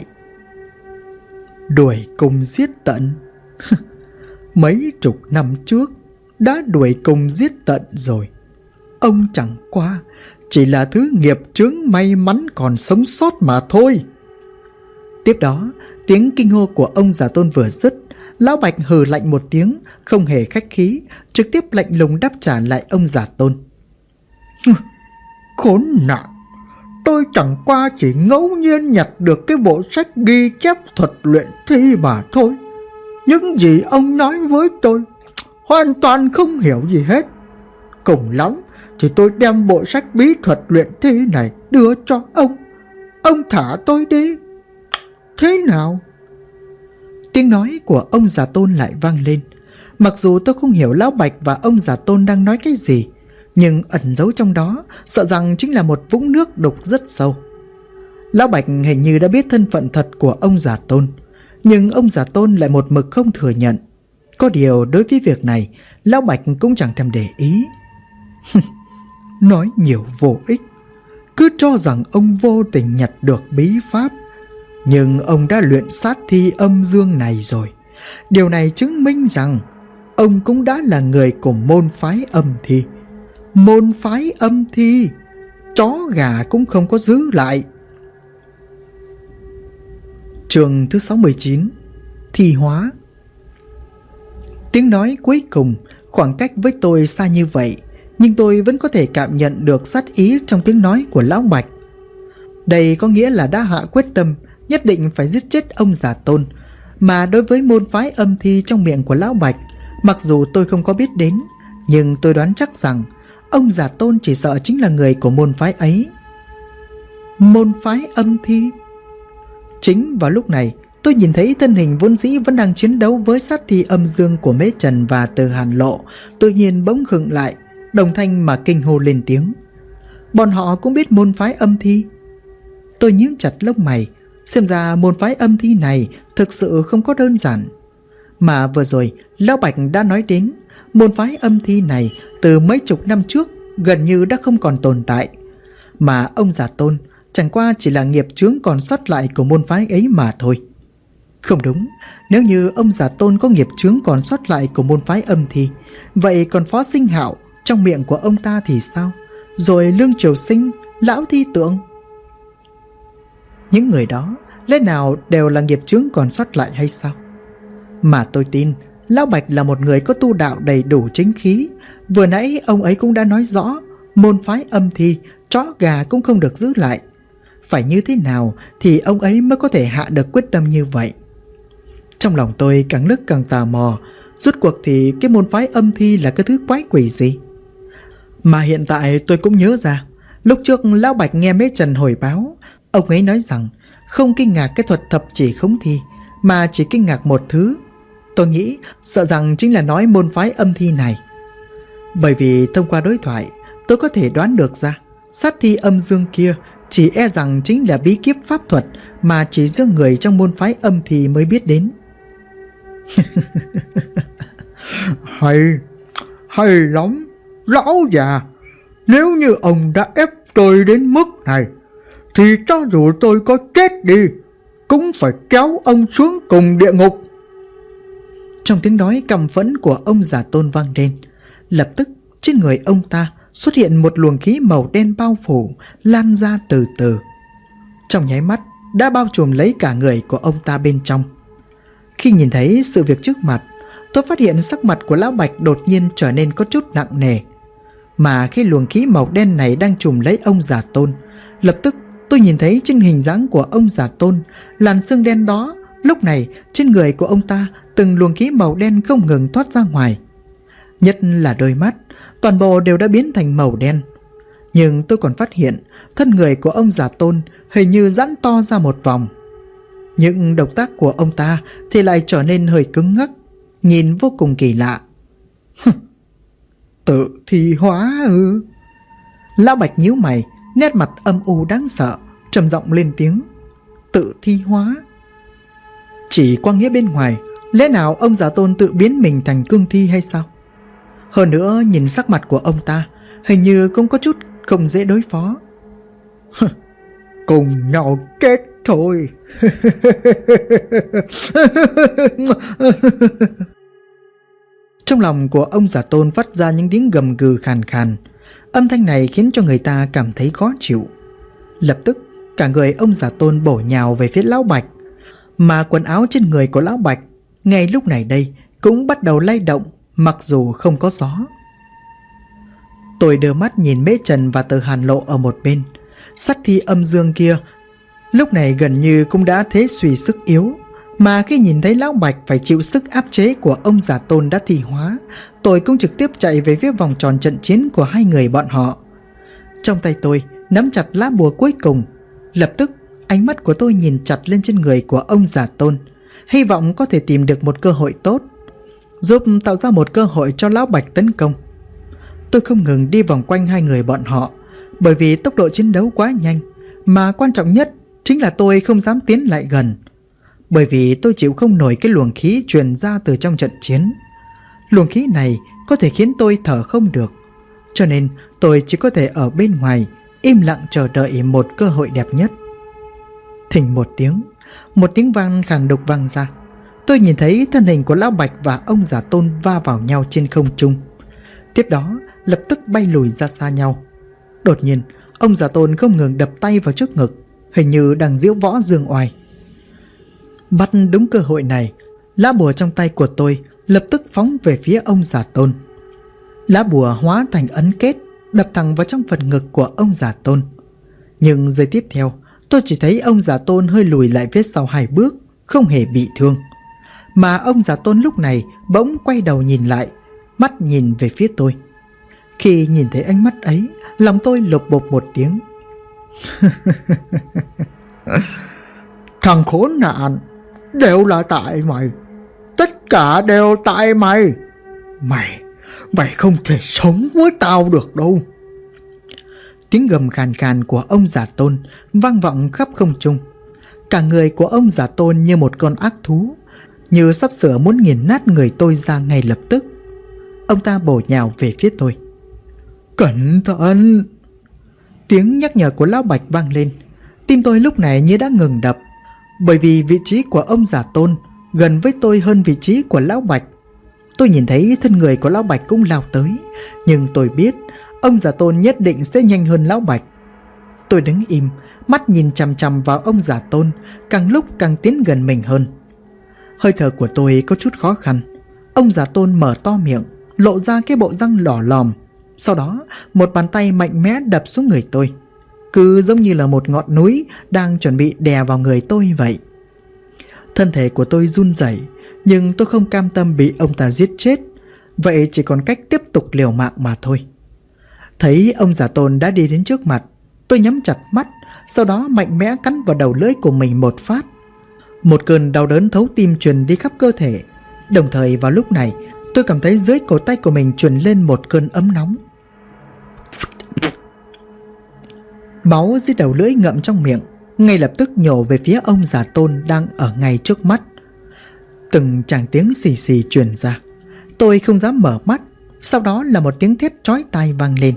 Đuổi cùng giết tận? Mấy chục năm trước đã đuổi cùng giết tận rồi. Ông chẳng qua chỉ là thứ nghiệp chướng may mắn còn sống sót mà thôi. Tiếp đó, tiếng kinh hô của ông Giả Tôn vừa dứt, Lão Bạch hừ lạnh một tiếng, không hề khách khí, trực tiếp lạnh lùng đáp trả lại ông Giả Tôn. Khốn nạn, tôi chẳng qua chỉ ngẫu nhiên nhặt được cái bộ sách ghi chép thuật luyện thi mà thôi. Những gì ông nói với tôi hoàn toàn không hiểu gì hết. Cùng lắm thì tôi đem bộ sách bí thuật luyện thi này đưa cho ông. Ông thả tôi đi. Thế nào? Tiếng nói của ông Giả Tôn lại vang lên. Mặc dù tôi không hiểu Lão Bạch và ông Giả Tôn đang nói cái gì, nhưng ẩn giấu trong đó sợ rằng chính là một vũng nước đục rất sâu. Lão Bạch hình như đã biết thân phận thật của ông Giả Tôn, nhưng ông Giả Tôn lại một mực không thừa nhận. Có điều đối với việc này, Lão Bạch cũng chẳng thèm để ý. Nói nhiều vô ích. Cứ cho rằng ông vô tình nhặt được bí pháp, nhưng ông đã luyện sát thi âm dương này rồi. Điều này chứng minh rằng ông cũng đã là người của môn phái âm thi. Môn phái âm thi, chó gà cũng không có giữ lại. Chương thứ 69, Thi hóa. Tiếng nói cuối cùng, khoảng cách với tôi xa như vậy, nhưng tôi vẫn có thể cảm nhận được sát ý trong tiếng nói của Lão Bạch. Đây có nghĩa là đã hạ quyết tâm nhất định phải giết chết ông Giả Tôn. Mà đối với môn phái âm thi trong miệng của Lão Bạch, mặc dù tôi không có biết đến, nhưng tôi đoán chắc rằng ông Giả Tôn chỉ sợ chính là người của môn phái ấy. Môn phái âm thi. Chính vào lúc này, tôi nhìn thấy thân hình vốn dĩ vẫn đang chiến đấu với sát thi âm dương của Mễ Trần và Từ Hàn Lộ tự nhiên bỗng khựng lại, đồng thanh mà kinh hô lên tiếng. Bọn họ cũng biết môn phái âm thi. Tôi nhíu chặt lông mày, xem ra môn phái âm thi này thực sự không có đơn giản. Mà vừa rồi Lão Bạch đã nói đến, môn phái âm thi này từ mấy chục năm trước gần như đã không còn tồn tại, mà ông Giả Tôn chẳng qua chỉ là nghiệp chướng còn sót lại của môn phái ấy mà thôi. Không đúng, nếu như ông Giả Tôn có nghiệp chướng còn sót lại của môn phái âm thi, vậy còn Phó Sinh Hạo trong miệng của ông ta thì sao? Rồi Lương Triều Sinh, Lão Thi Tượng, những người đó lẽ nào đều là nghiệp chướng còn sót lại hay sao? Mà tôi tin Lão Bạch là một người có tu đạo đầy đủ chính khí. Vừa nãy ông ấy cũng đã nói rõ, môn phái âm thi, chó gà cũng không được giữ lại. Phải như thế nào thì ông ấy mới có thể hạ được quyết tâm như vậy? Trong lòng tôi càng lúc càng tò mò, rốt cuộc thì cái môn phái âm thi là cái thứ quái quỷ gì? Mà hiện tại tôi cũng nhớ ra, lúc trước Lão Bạch nghe Mễ Trần hồi báo, ông ấy nói rằng không kinh ngạc cái thuật thập chỉ khống thi, mà chỉ kinh ngạc một thứ. Tôi nghĩ sợ rằng chính là nói môn phái âm thi này. Bởi vì thông qua đối thoại, tôi có thể đoán được ra sát thi âm dương kia chỉ e rằng chính là bí kíp pháp thuật mà chỉ riêng người trong môn phái âm thi mới biết đến. Hay lắm, lão già. Nếu như ông đã ép tôi đến mức này, thì cho dù tôi có chết đi, cũng phải kéo ông xuống cùng địa ngục. Trong tiếng nói căm phẫn của ông già Tôn vang lên, lập tức trên người ông ta xuất hiện một luồng khí màu đen bao phủ, lan ra từ từ. Trong nháy mắt đã bao trùm lấy cả người của ông ta bên trong. Khi nhìn thấy sự việc trước mặt, tôi phát hiện sắc mặt của Lão Bạch đột nhiên trở nên có chút nặng nề. Mà khi luồng khí màu đen này đang trùm lấy ông già Tôn, lập tức tôi nhìn thấy trên hình dáng của ông già Tôn, làn xương đen đó, lúc này trên người của ông ta từng luồng khí màu đen không ngừng thoát ra ngoài. Nhất là đôi mắt, toàn bộ đều đã biến thành màu đen. Nhưng tôi còn phát hiện thân người của ông già Tôn hình như giãn to ra một vòng. Những động tác của ông ta thì lại trở nên hơi cứng ngắc, nhìn vô cùng kỳ lạ. Tự thi hóa ư? Lão Bạch nhíu mày, nét mặt âm u đáng sợ, trầm giọng lên tiếng. Tự thi hóa? Chỉ qua nghĩa bên ngoài, lẽ nào ông già Tôn tự biến mình thành cương thi hay sao? Hơn nữa nhìn sắc mặt của ông ta, hình như cũng có chút không dễ đối phó. Cùng nhau chết thôi. Trong lòng của ông già Tôn phát ra những tiếng gầm gừ khàn khàn. Âm thanh này khiến cho người ta cảm thấy khó chịu. Lập tức cả người ông già Tôn bổ nhào về phía Lão Bạch. Mà quần áo trên người của Lão Bạch ngay lúc này đây cũng bắt đầu lay động, mặc dù không có gió. Tôi đưa mắt nhìn Mễ Trần và Từ Hàn Lộ ở một bên. Sát thi âm dương kia lúc này gần như cũng đã thế suy sức yếu. Mà khi nhìn thấy Lão Bạch phải chịu sức áp chế của ông già Tôn đã thi hóa, tôi cũng trực tiếp chạy về phía vòng tròn trận chiến của hai người bọn họ. Trong tay tôi nắm chặt lá bùa cuối cùng. Lập tức ánh mắt của tôi nhìn chặt lên trên người của ông già Tôn, hy vọng có thể tìm được một cơ hội tốt, giúp tạo ra một cơ hội cho Lão Bạch tấn công. Tôi không ngừng đi vòng quanh hai người bọn họ, bởi vì tốc độ chiến đấu quá nhanh, mà quan trọng nhất chính là tôi không dám tiến lại gần. Bởi vì tôi chịu không nổi cái luồng khí truyền ra từ trong trận chiến. Luồng khí này có thể khiến tôi thở không được, cho nên tôi chỉ có thể ở bên ngoài im lặng chờ đợi một cơ hội đẹp nhất. Thình một tiếng vang khàn đục vang ra. Tôi nhìn thấy thân hình của Lão Bạch và ông già Tôn va vào nhau trên không trung. Tiếp đó lập tức bay lùi ra xa nhau. Đột nhiên ông già Tôn không ngừng đập tay vào trước ngực, hình như đang diễu võ dương oai. Bắt đúng cơ hội này, lá bùa trong tay của tôi lập tức phóng về phía ông già Tôn. Lá bùa hóa thành ấn kết, đập thẳng vào trong phần ngực của ông già Tôn. Nhưng giây tiếp theo, tôi chỉ thấy ông già Tôn hơi lùi lại phía sau 2 bước, không hề bị thương. Mà ông già Tôn lúc này bỗng quay đầu nhìn lại, mắt nhìn về phía tôi. Khi nhìn thấy ánh mắt ấy, lòng tôi lột bột một tiếng. Thằng khốn nạn, đều là tại mày. Tất cả đều tại mày. Mày không thể sống với tao được đâu. Tiếng gầm khàn khàn của ông già Tôn vang vọng khắp không trung. Cả người của ông già Tôn như một con ác thú, như sắp sửa muốn nghiền nát người tôi ra ngay lập tức. Ông ta bổ nhào về phía tôi. Cẩn thận! Tiếng nhắc nhở của Lão Bạch vang lên. Tim tôi lúc này như đã ngừng đập, bởi vì vị trí của ông già Tôn gần với tôi hơn vị trí của Lão Bạch. Tôi nhìn thấy thân người của Lão Bạch cũng lao tới, nhưng tôi biết ông già Tôn nhất định sẽ nhanh hơn Lão Bạch. Tôi đứng im, mắt nhìn chằm chằm vào ông già Tôn, càng lúc càng tiến gần mình hơn. Hơi thở của tôi có chút khó khăn. Ông già Tôn mở to miệng, lộ ra cái bộ răng đỏ lòm. Sau đó một bàn tay mạnh mẽ đập xuống người tôi, cứ giống như là một ngọn núi đang chuẩn bị đè vào người tôi vậy. Thân thể của tôi run rẩy, nhưng tôi không cam tâm bị ông ta giết chết, vậy chỉ còn cách tiếp tục liều mạng mà thôi. Thấy ông già Tôn đã đi đến trước mặt, tôi nhắm chặt mắt, sau đó mạnh mẽ cắn vào đầu lưỡi của mình một phát. Một cơn đau đớn thấu tim truyền đi khắp cơ thể. Đồng thời vào lúc này, tôi cảm thấy dưới cổ tay của mình truyền lên một cơn ấm nóng. Máu dưới đầu lưỡi ngậm trong miệng, ngay lập tức nhổ về phía ông già Tôn đang ở ngay trước mắt. Từng tràng tiếng xì xì truyền ra. Tôi không dám mở mắt. Sau đó là một tiếng thét chói tai vang lên.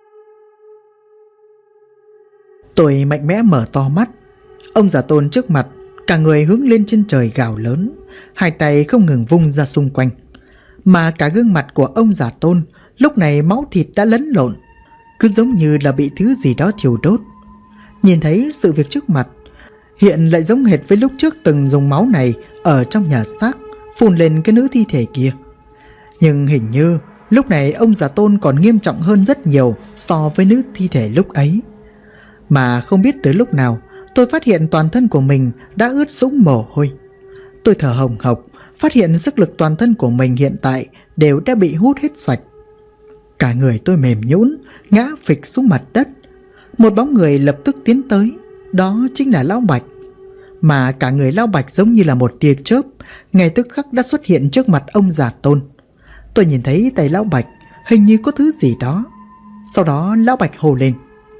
Tôi mạnh mẽ mở to mắt. Ông già Tôn trước mặt, cả người hướng lên trên trời gào lớn, hai tay không ngừng vung ra xung quanh. Mà cả gương mặt của ông già Tôn lúc này máu thịt đã lẫn lộn, cứ giống như là bị thứ gì đó thiêu đốt. Nhìn thấy sự việc trước mặt, hiện lại giống hệt với lúc trước từng dùng máu này ở trong nhà xác phun lên cái nữ thi thể kia. Nhưng hình như lúc này ông già Tôn còn nghiêm trọng hơn rất nhiều so với nữ thi thể lúc ấy. Mà không biết tới lúc nào, tôi phát hiện toàn thân của mình đã ướt sũng mồ hôi. Tôi thở hồng hộc, phát hiện sức lực toàn thân của mình hiện tại đều đã bị hút hết sạch. Cả người tôi mềm nhũn, ngã phịch xuống mặt đất. Một bóng người lập tức tiến tới, đó chính là Lão Bạch. Mà cả người Lão Bạch giống như là một tia chớp, ngay tức khắc đã xuất hiện trước mặt ông già Tôn. Tôi nhìn thấy tay Lão Bạch hình như có thứ gì đó. Sau đó Lão Bạch hô lên: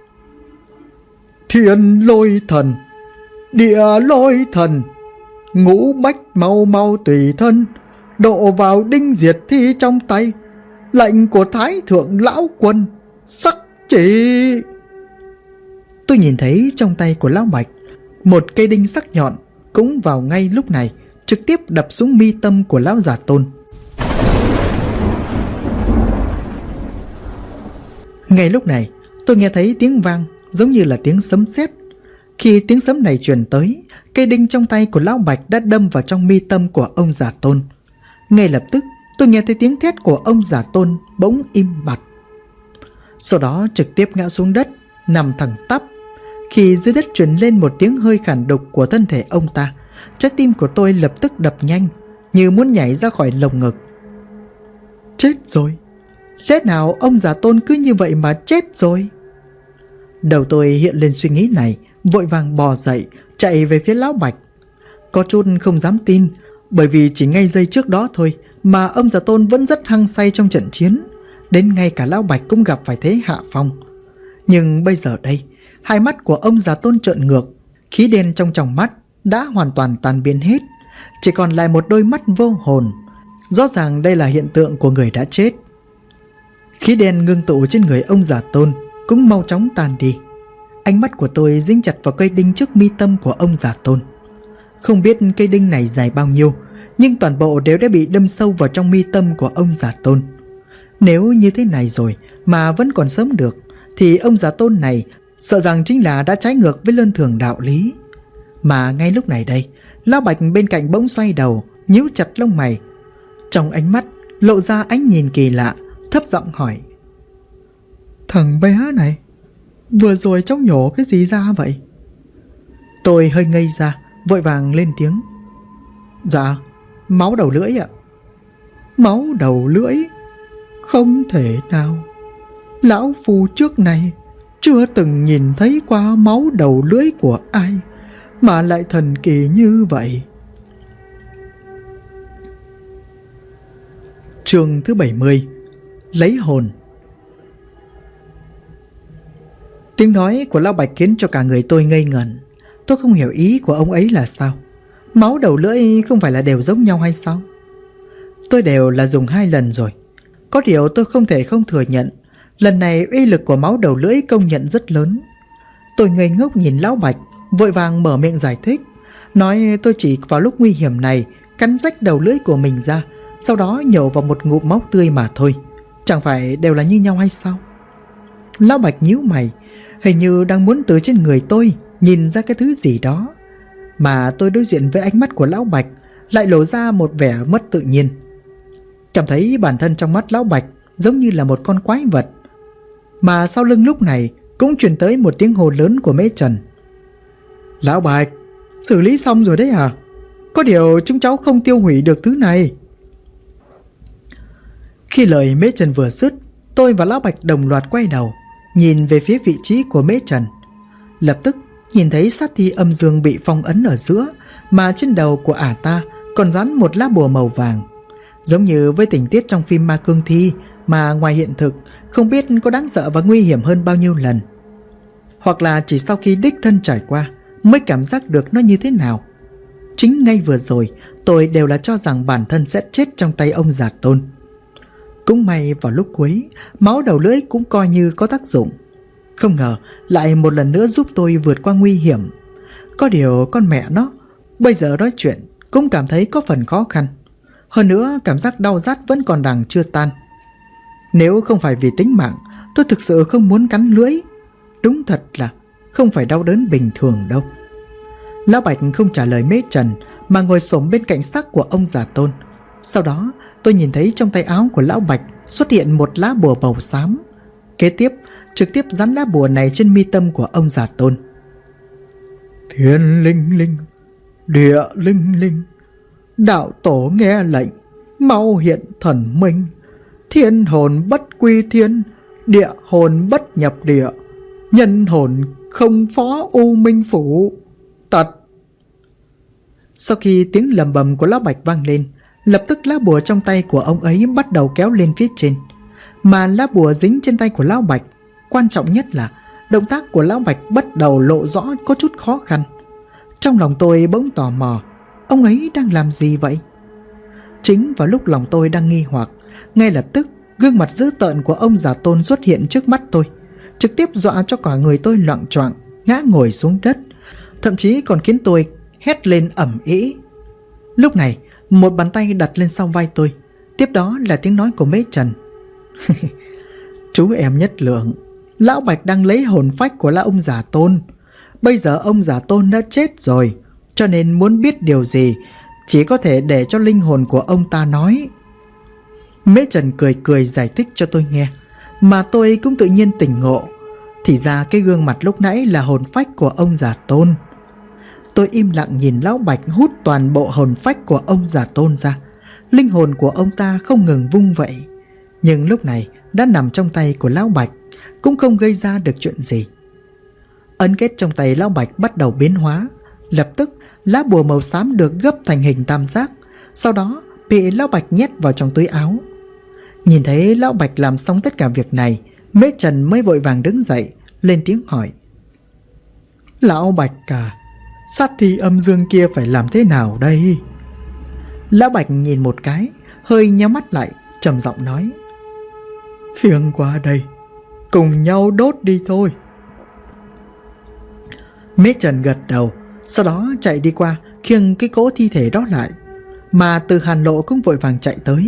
Thiên lôi thần, địa lôi thần, ngũ bách mau mau tùy thân, độ vào đinh diệt thi trong tay, lệnh của Thái Thượng Lão Quân, sắc chỉ. Tôi nhìn thấy trong tay của Lão Bạch một cây đinh sắc nhọn, cũng vào ngay lúc này trực tiếp đập xuống mi tâm của Lão già Tôn. Ngay lúc này tôi nghe thấy tiếng vang giống như là tiếng sấm sét. Khi tiếng sấm này truyền tới, cây đinh trong tay của Lão Bạch đã đâm vào trong mi tâm của ông già Tôn. Ngay lập tức tôi nghe thấy tiếng thét của ông già Tôn bỗng im bặt. Sau đó trực tiếp ngã xuống đất, nằm thẳng tắp. Khi dưới đất truyền lên một tiếng hơi khản đục của thân thể ông ta, trái tim của tôi lập tức đập nhanh, như muốn nhảy ra khỏi lồng ngực. Chết rồi! Lẽ nào ông già Tôn cứ như vậy mà chết rồi? Đầu tôi hiện lên suy nghĩ này, vội vàng bò dậy, chạy về phía Lão Bạch. Có chút không dám tin, bởi vì chỉ ngay giây trước đó thôi mà ông già Tôn vẫn rất hăng say trong trận chiến, đến ngay cả Lão Bạch cũng gặp phải thế hạ phong. Nhưng bây giờ đây, hai mắt của ông già Tôn trợn ngược, khí đen trong tròng mắt đã hoàn toàn tan biến hết, chỉ còn lại một đôi mắt vô hồn. Rõ ràng đây là hiện tượng của người đã chết. Khí đen ngưng tụ trên người ông già Tôn cũng mau chóng tan đi. Ánh mắt của tôi dính chặt vào cây đinh trước mi tâm của ông già Tôn. Không biết cây đinh này dài bao nhiêu, nhưng toàn bộ đều đã bị đâm sâu vào trong mi tâm của ông già Tôn. Nếu như thế này rồi mà vẫn còn sống được, thì ông già Tôn này sợ rằng chính là đã trái ngược với luân thường đạo lý. Mà ngay lúc này đây, Lão Bạch bên cạnh bỗng xoay đầu, nhíu chặt lông mày. Trong ánh mắt lộ ra ánh nhìn kỳ lạ, thấp giọng hỏi: Thằng bé này, vừa rồi cháu nhổ cái gì ra vậy? Tôi hơi ngây ra, vội vàng lên tiếng: Dạ, máu đầu lưỡi ạ. Máu đầu lưỡi? Không thể nào. Lão phu trước này chưa từng nhìn thấy qua máu đầu lưỡi của ai mà lại thần kỳ như vậy. Chương thứ 70: Lấy hồn. Tiếng nói của Lão Bạch khiến cho cả người tôi ngây ngẩn. Tôi không hiểu ý của ông ấy là sao. Máu đầu lưỡi không phải là đều giống nhau hay sao? Tôi đều là dùng 2 lần rồi. Có điều tôi không thể không thừa nhận, lần này uy lực của máu đầu lưỡi công nhận rất lớn. Tôi ngây ngốc nhìn Lão Bạch, vội vàng mở miệng giải thích, nói tôi chỉ vào lúc nguy hiểm này cắn rách đầu lưỡi của mình ra, sau đó nhổ vào một ngụm máu tươi mà thôi. Chẳng phải đều là như nhau hay sao? Lão Bạch nhíu mày, hình như đang muốn từ trên người tôi nhìn ra cái thứ gì đó. Mà tôi đối diện với ánh mắt của Lão Bạch lại lộ ra một vẻ mất tự nhiên. cảm thấy bản thân trong mắt lão Bạch giống như là một con quái vật. Mà sau lưng lúc này cũng truyền tới một tiếng hô lớn của Mễ Trần. Lão Bạch, xử lý xong rồi đấy à? Có điều chúng cháu không tiêu hủy được thứ này. Khi lời Mễ Trần vừa dứt, tôi và lão Bạch đồng loạt quay đầu, nhìn về phía vị trí của Mễ Trần. Lập tức nhìn thấy sát thi âm dương bị phong ấn ở giữa, mà trên đầu của ả ta còn dán một lá bùa màu vàng. Giống như với tình tiết trong phim Ma Cương Thi, mà ngoài hiện thực không biết có đáng sợ và nguy hiểm hơn bao nhiêu lần. Hoặc là chỉ sau khi đích thân trải qua mới cảm giác được nó như thế nào. Chính ngay vừa rồi tôi đều là cho rằng bản thân sẽ chết trong tay ông già Tôn. Cũng may vào lúc cuối, máu đầu lưỡi cũng coi như có tác dụng. Không ngờ lại một lần nữa giúp tôi vượt qua nguy hiểm. Có điều con mẹ nó, bây giờ nói chuyện cũng cảm thấy có phần khó khăn. Hơn nữa cảm giác đau rát vẫn còn đang chưa tan. Nếu không phải vì tính mạng, tôi thực sự không muốn cắn lưỡi. Đúng thật là không phải đau đớn bình thường đâu. Lão Bạch không trả lời Mễ Trần, mà ngồi xổm bên cạnh xác của ông già Tôn. Sau đó tôi nhìn thấy trong tay áo của lão Bạch xuất hiện một lá bùa màu xám. Kế tiếp trực tiếp dán lá bùa này trên mi tâm của ông già Tôn. Thiên linh linh, địa linh linh, đạo tổ nghe lệnh, mau hiện thần minh. Thiên hồn bất quy thiên, địa hồn bất nhập địa, nhân hồn không phó u minh phủ. Tật. Sau khi tiếng lầm bầm của lão Bạch vang lên, lập tức lá bùa trong tay của ông ấy bắt đầu kéo lên phía trên. Mà lá bùa dính trên tay của lão Bạch, quan trọng nhất là động tác của lão Bạch bắt đầu lộ rõ có chút khó khăn. Trong lòng tôi bỗng tò mò, ông ấy đang làm gì vậy? Chính vào lúc lòng tôi đang nghi hoặc, ngay lập tức gương mặt dữ tợn của ông già Tôn xuất hiện trước mắt tôi, trực tiếp dọa cho cả người tôi loạng choạng ngã ngồi xuống đất, thậm chí còn khiến tôi hét lên ầm ĩ. Lúc này một bàn tay đặt lên sau vai tôi, tiếp đó là tiếng nói của Mễ Trần. Chú em Nhất Lượng, lão Bạch đang lấy hồn phách của lão ông già Tôn. Bây giờ ông già Tôn đã chết rồi, cho nên muốn biết điều gì chỉ có thể để cho linh hồn của ông ta nói. Mễ Trần cười cười giải thích cho tôi nghe, mà tôi cũng tự nhiên tỉnh ngộ. Thì ra cái gương mặt lúc nãy là hồn phách của ông già Tôn. Tôi im lặng nhìn lão Bạch hút toàn bộ hồn phách của ông già Tôn ra. Linh hồn của ông ta không ngừng vung vậy, nhưng lúc này đã nằm trong tay của lão Bạch, cũng không gây ra được chuyện gì. Ấn kết trong tay lão Bạch bắt đầu biến hóa. Lập tức lá bùa màu xám được gấp thành hình tam giác, sau đó bị lão Bạch nhét vào trong túi áo. Nhìn thấy lão Bạch làm xong tất cả việc này, Mễ Trần mới vội vàng đứng dậy, lên tiếng hỏi. Lão Bạch à, sát thi âm dương kia phải làm thế nào đây? Lão Bạch nhìn một cái, hơi nhắm mắt lại, trầm giọng nói. Khiêng qua đây, cùng nhau đốt đi thôi. Mễ Trần gật đầu, sau đó chạy đi qua khiêng cái cỗ thi thể đó lại. Mà Từ Hàn Lộ cũng vội vàng chạy tới.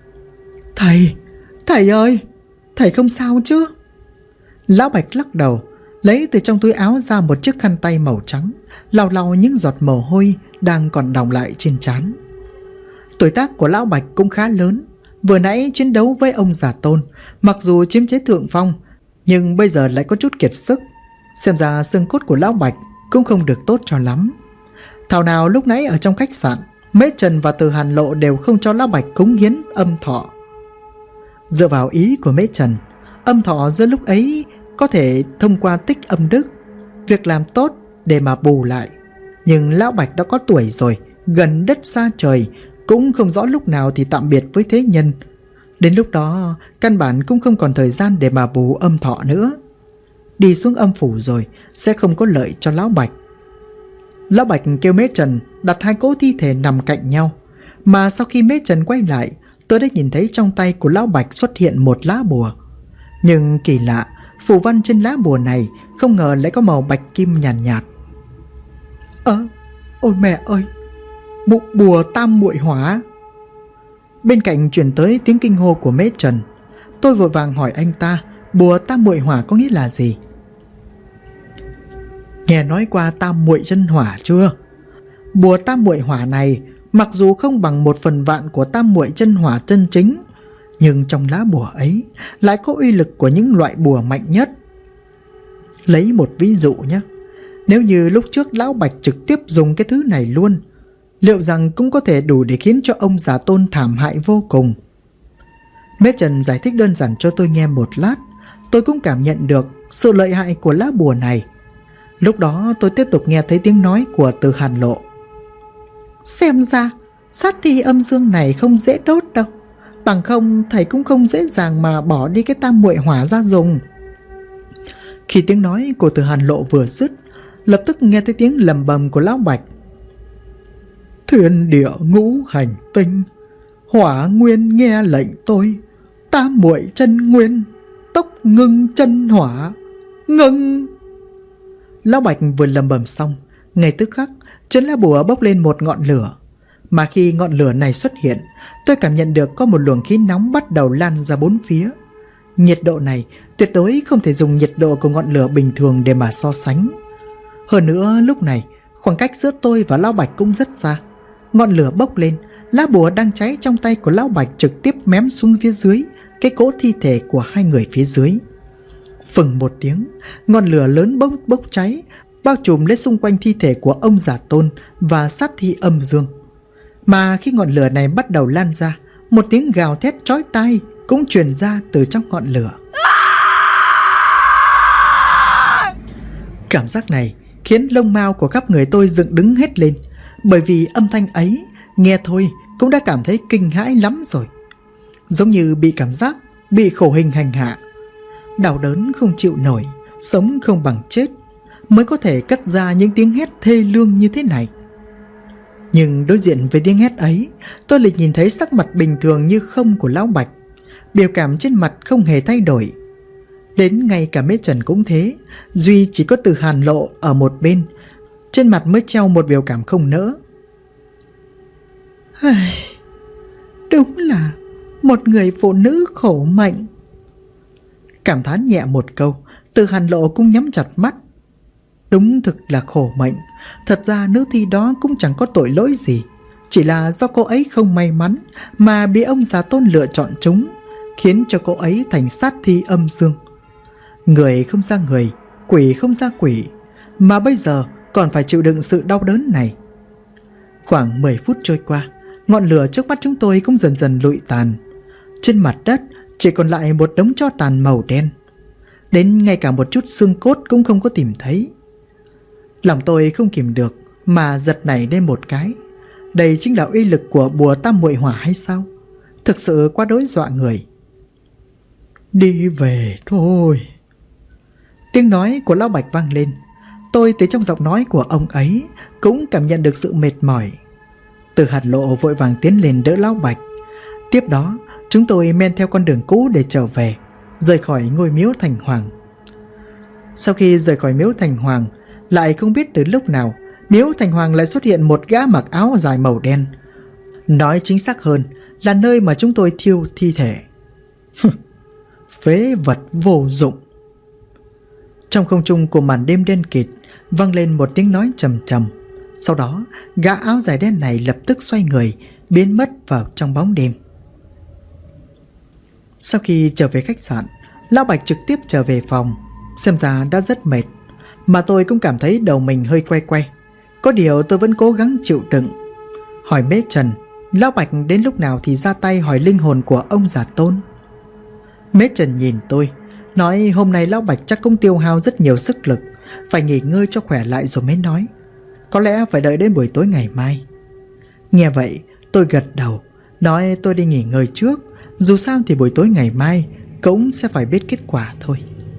Thầy ơi, thầy không sao chứ? Lão Bạch lắc đầu, lấy từ trong túi áo ra một chiếc khăn tay màu trắng, lau lau những giọt mồ hôi đang còn đọng lại trên trán. Tuổi tác của lão Bạch cũng khá lớn, vừa nãy chiến đấu với ông già Tôn, mặc dù chiếm chế thượng phong, nhưng bây giờ lại có chút kiệt sức. Xem ra xương cốt của lão Bạch cũng không được tốt cho lắm. Thảo nào lúc nãy ở trong khách sạn, Mễ Trần và Từ Hàn Lộ đều không cho lão Bạch cúng hiến âm thọ. Dựa vào ý của Mễ Trần, âm thọ giữa lúc ấy có thể thông qua tích âm đức, việc làm tốt để mà bù lại. Nhưng lão Bạch đã có tuổi rồi, gần đất xa trời, cũng không rõ lúc nào thì tạm biệt với thế nhân. Đến lúc đó căn bản cũng không còn thời gian để mà bù âm thọ nữa. Đi xuống âm phủ rồi sẽ không có lợi cho lão Bạch. Lão Bạch kêu Mễ Trần đặt hai cỗ thi thể nằm cạnh nhau. Mà sau khi Mễ Trần quay lại, tôi đã nhìn thấy trong tay của lão Bạch xuất hiện một lá bùa. Nhưng kỳ lạ, phù văn trên lá bùa này không ngờ lại có màu bạch kim nhàn nhạt. Ôi mẹ ơi, bùa tam muội hỏa. Bên cạnh truyền tới tiếng kinh hô của Mễ Trần. Tôi vội vàng hỏi anh ta, bùa tam muội hỏa có nghĩa là gì? Nghe nói qua tam muội chân hỏa chưa? Bùa tam muội hỏa này Mặc dù không bằng 1/1000 của tam muội chân hỏa chân chính, nhưng trong lá bùa ấy lại có uy lực của những loại bùa mạnh nhất. Lấy một ví dụ nhé, nếu như lúc trước Lão Bạch trực tiếp dùng cái thứ này luôn, liệu rằng cũng có thể đủ để khiến cho ông già Tôn thảm hại vô cùng. Mễ Trần giải thích đơn giản cho tôi nghe một lát, tôi cũng cảm nhận được sự lợi hại của lá bùa này. Lúc đó tôi tiếp tục nghe thấy tiếng nói của Từ Hàn Lộ. Xem ra sát thi âm dương này không dễ đốt đâu, bằng không thầy cũng không dễ dàng mà bỏ đi cái tam muội hỏa ra dùng. Khi tiếng nói của Từ Hàn Lộ vừa dứt, lập tức nghe thấy tiếng lầm bầm của Lão Bạch. Thiên địa ngũ hành tinh, hỏa nguyên nghe lệnh tôi, tam muội chân nguyên, tốc ngưng chân hỏa, ngưng. Lão Bạch vừa lầm bầm xong, ngay tức khắc trên lá bùa bốc lên một ngọn lửa. Mà khi ngọn lửa này xuất hiện, tôi cảm nhận được có một luồng khí nóng bắt đầu lan ra bốn phía. Nhiệt độ này tuyệt đối không thể dùng nhiệt độ của ngọn lửa bình thường để mà so sánh. Hơn nữa lúc này khoảng cách giữa tôi và Lão Bạch cũng rất xa. Ngọn lửa bốc lên, lá bùa đang cháy trong tay của Lão Bạch trực tiếp mém xuống phía dưới cái cỗ thi thể của hai người phía dưới. Phừng một tiếng, ngọn lửa lớn bốc cháy, bao trùm lên xung quanh thi thể của ông già Tôn và sát thi âm dương. Mà khi ngọn lửa này bắt đầu lan ra, một tiếng gào thét chói tai cũng truyền ra từ trong ngọn lửa. Cảm giác này khiến lông mao của khắp người tôi dựng đứng hết lên, bởi vì âm thanh ấy nghe thôi cũng đã cảm thấy kinh hãi lắm rồi. Giống như bị cảm giác bị khổ hình hành hạ, đau đớn không chịu nổi, sống không bằng chết, mới có thể cất ra những tiếng hét thê lương như thế này. Nhưng đối diện với tiếng hét ấy, tôi lại nhìn thấy sắc mặt bình thường như không của Lão Bạch. Biểu cảm trên mặt không hề thay đổi. Đến ngay cả Mễ Trần cũng thế, duy chỉ có Từ Hàn Lộ ở một bên, trên mặt mới treo một biểu cảm không nỡ. Đúng là một người phụ nữ khổ mệnh. Cảm thán nhẹ một câu, Từ Hàn Lộ cũng nhắm chặt mắt. Đúng thực là khổ mệnh. Thật ra nữ thi đó cũng chẳng có tội lỗi gì, chỉ là do cô ấy không may mắn mà bị ông già Tôn lựa chọn chúng, khiến cho cô ấy thành sát thi âm dương. Người không ra người, quỷ không ra quỷ, mà bây giờ còn phải chịu đựng sự đau đớn này. Khoảng 10 phút trôi qua, ngọn lửa trước mắt chúng tôi cũng dần dần lụi tàn. Trên mặt đất chỉ còn lại một đống tro tàn màu đen, đến ngay cả một chút xương cốt cũng không có tìm thấy. Lòng tôi không kìm được mà giật nảy lên một cái. Đây chính là uy lực của bùa tam muội hỏa hay sao? Thực sự quá đối dọa người. Đi về thôi. Tiếng nói của Lão Bạch vang lên. Tôi từ trong giọng nói của ông ấy cũng cảm nhận được sự mệt mỏi. Từ Hàn Lộ vội vàng tiến lên đỡ Lão Bạch. Tiếp đó chúng tôi men theo con đường cũ để trở về, rời khỏi ngôi miếu Thành Hoàng. Sau khi rời khỏi miếu Thành Hoàng, lại không biết từ lúc nào miếu Thành Hoàng lại xuất hiện một gã mặc áo dài màu đen. Nói chính xác hơn là nơi mà chúng tôi thiêu thi thể. Phế vật vô dụng. Trong không trung của màn đêm đen kịt vang lên một tiếng nói trầm trầm. Sau đó gã áo dài đen này lập tức xoay người, biến mất vào trong bóng đêm. Sau khi trở về khách sạn, Lão Bạch trực tiếp trở về phòng. Xem ra đã rất mệt, mà tôi cũng cảm thấy đầu mình hơi quay. Có điều tôi vẫn cố gắng chịu đựng. Hỏi Mễ Trần, Lão Bạch đến lúc nào thì ra tay hỏi linh hồn của ông già Tôn. Mễ Trần nhìn tôi, nói hôm nay Lão Bạch chắc cũng tiêu hao rất nhiều sức lực, phải nghỉ ngơi cho khỏe lại rồi mới nói. Có lẽ phải đợi đến buổi tối ngày mai. Nghe vậy tôi gật đầu, nói tôi đi nghỉ ngơi trước, dù sao thì buổi tối ngày mai cũng sẽ phải biết kết quả thôi.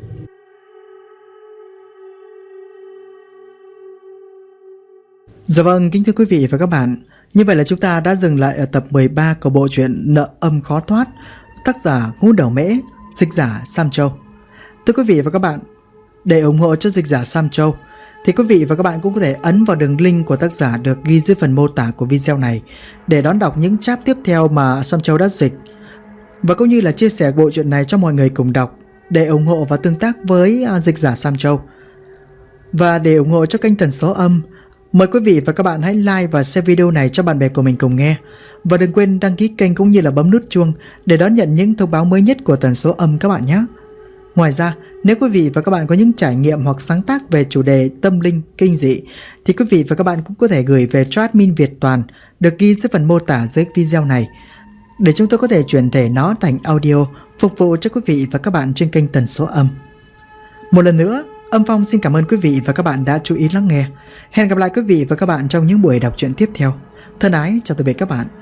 Dạ vâng, kính thưa quý vị và các bạn, như vậy là chúng ta đã dừng lại ở tập 13 của bộ truyện Nợ Âm Khó Thoát, tác giả Ngũ Đầu Mễ, dịch giả Sam Châu. Thưa quý vị và các bạn, để ủng hộ cho dịch giả Sam Châu thì quý vị và các bạn cũng có thể ấn vào đường link của tác giả được ghi dưới phần mô tả của video này để đón đọc những chap tiếp theo mà Sam Châu đã dịch, và cũng như là chia sẻ bộ truyện này cho mọi người cùng đọc để ủng hộ và tương tác với dịch giả Sam Châu. Và để ủng hộ cho kênh Tần Số Âm, Mời quý vị và các bạn hãy like và share video này cho bạn bè của mình cùng nghe. Và đừng quên đăng ký kênh cũng như là bấm nút chuông để đón nhận những thông báo mới nhất của Tần Số Âm các bạn nhé. Ngoài ra, nếu quý vị và các bạn có những trải nghiệm hoặc sáng tác về chủ đề tâm linh, kinh dị thì quý vị và các bạn cũng có thể gửi về cho admin Việt Toàn được ghi dưới phần mô tả dưới video này để chúng tôi có thể chuyển thể nó thành audio phục vụ cho quý vị và các bạn trên kênh Tần Số Âm. Một lần nữa, Âm Phong xin cảm ơn quý vị và các bạn đã chú ý lắng nghe. Hẹn gặp lại quý vị và các bạn trong những buổi đọc truyện tiếp theo. Thân ái chào tạm biệt các bạn.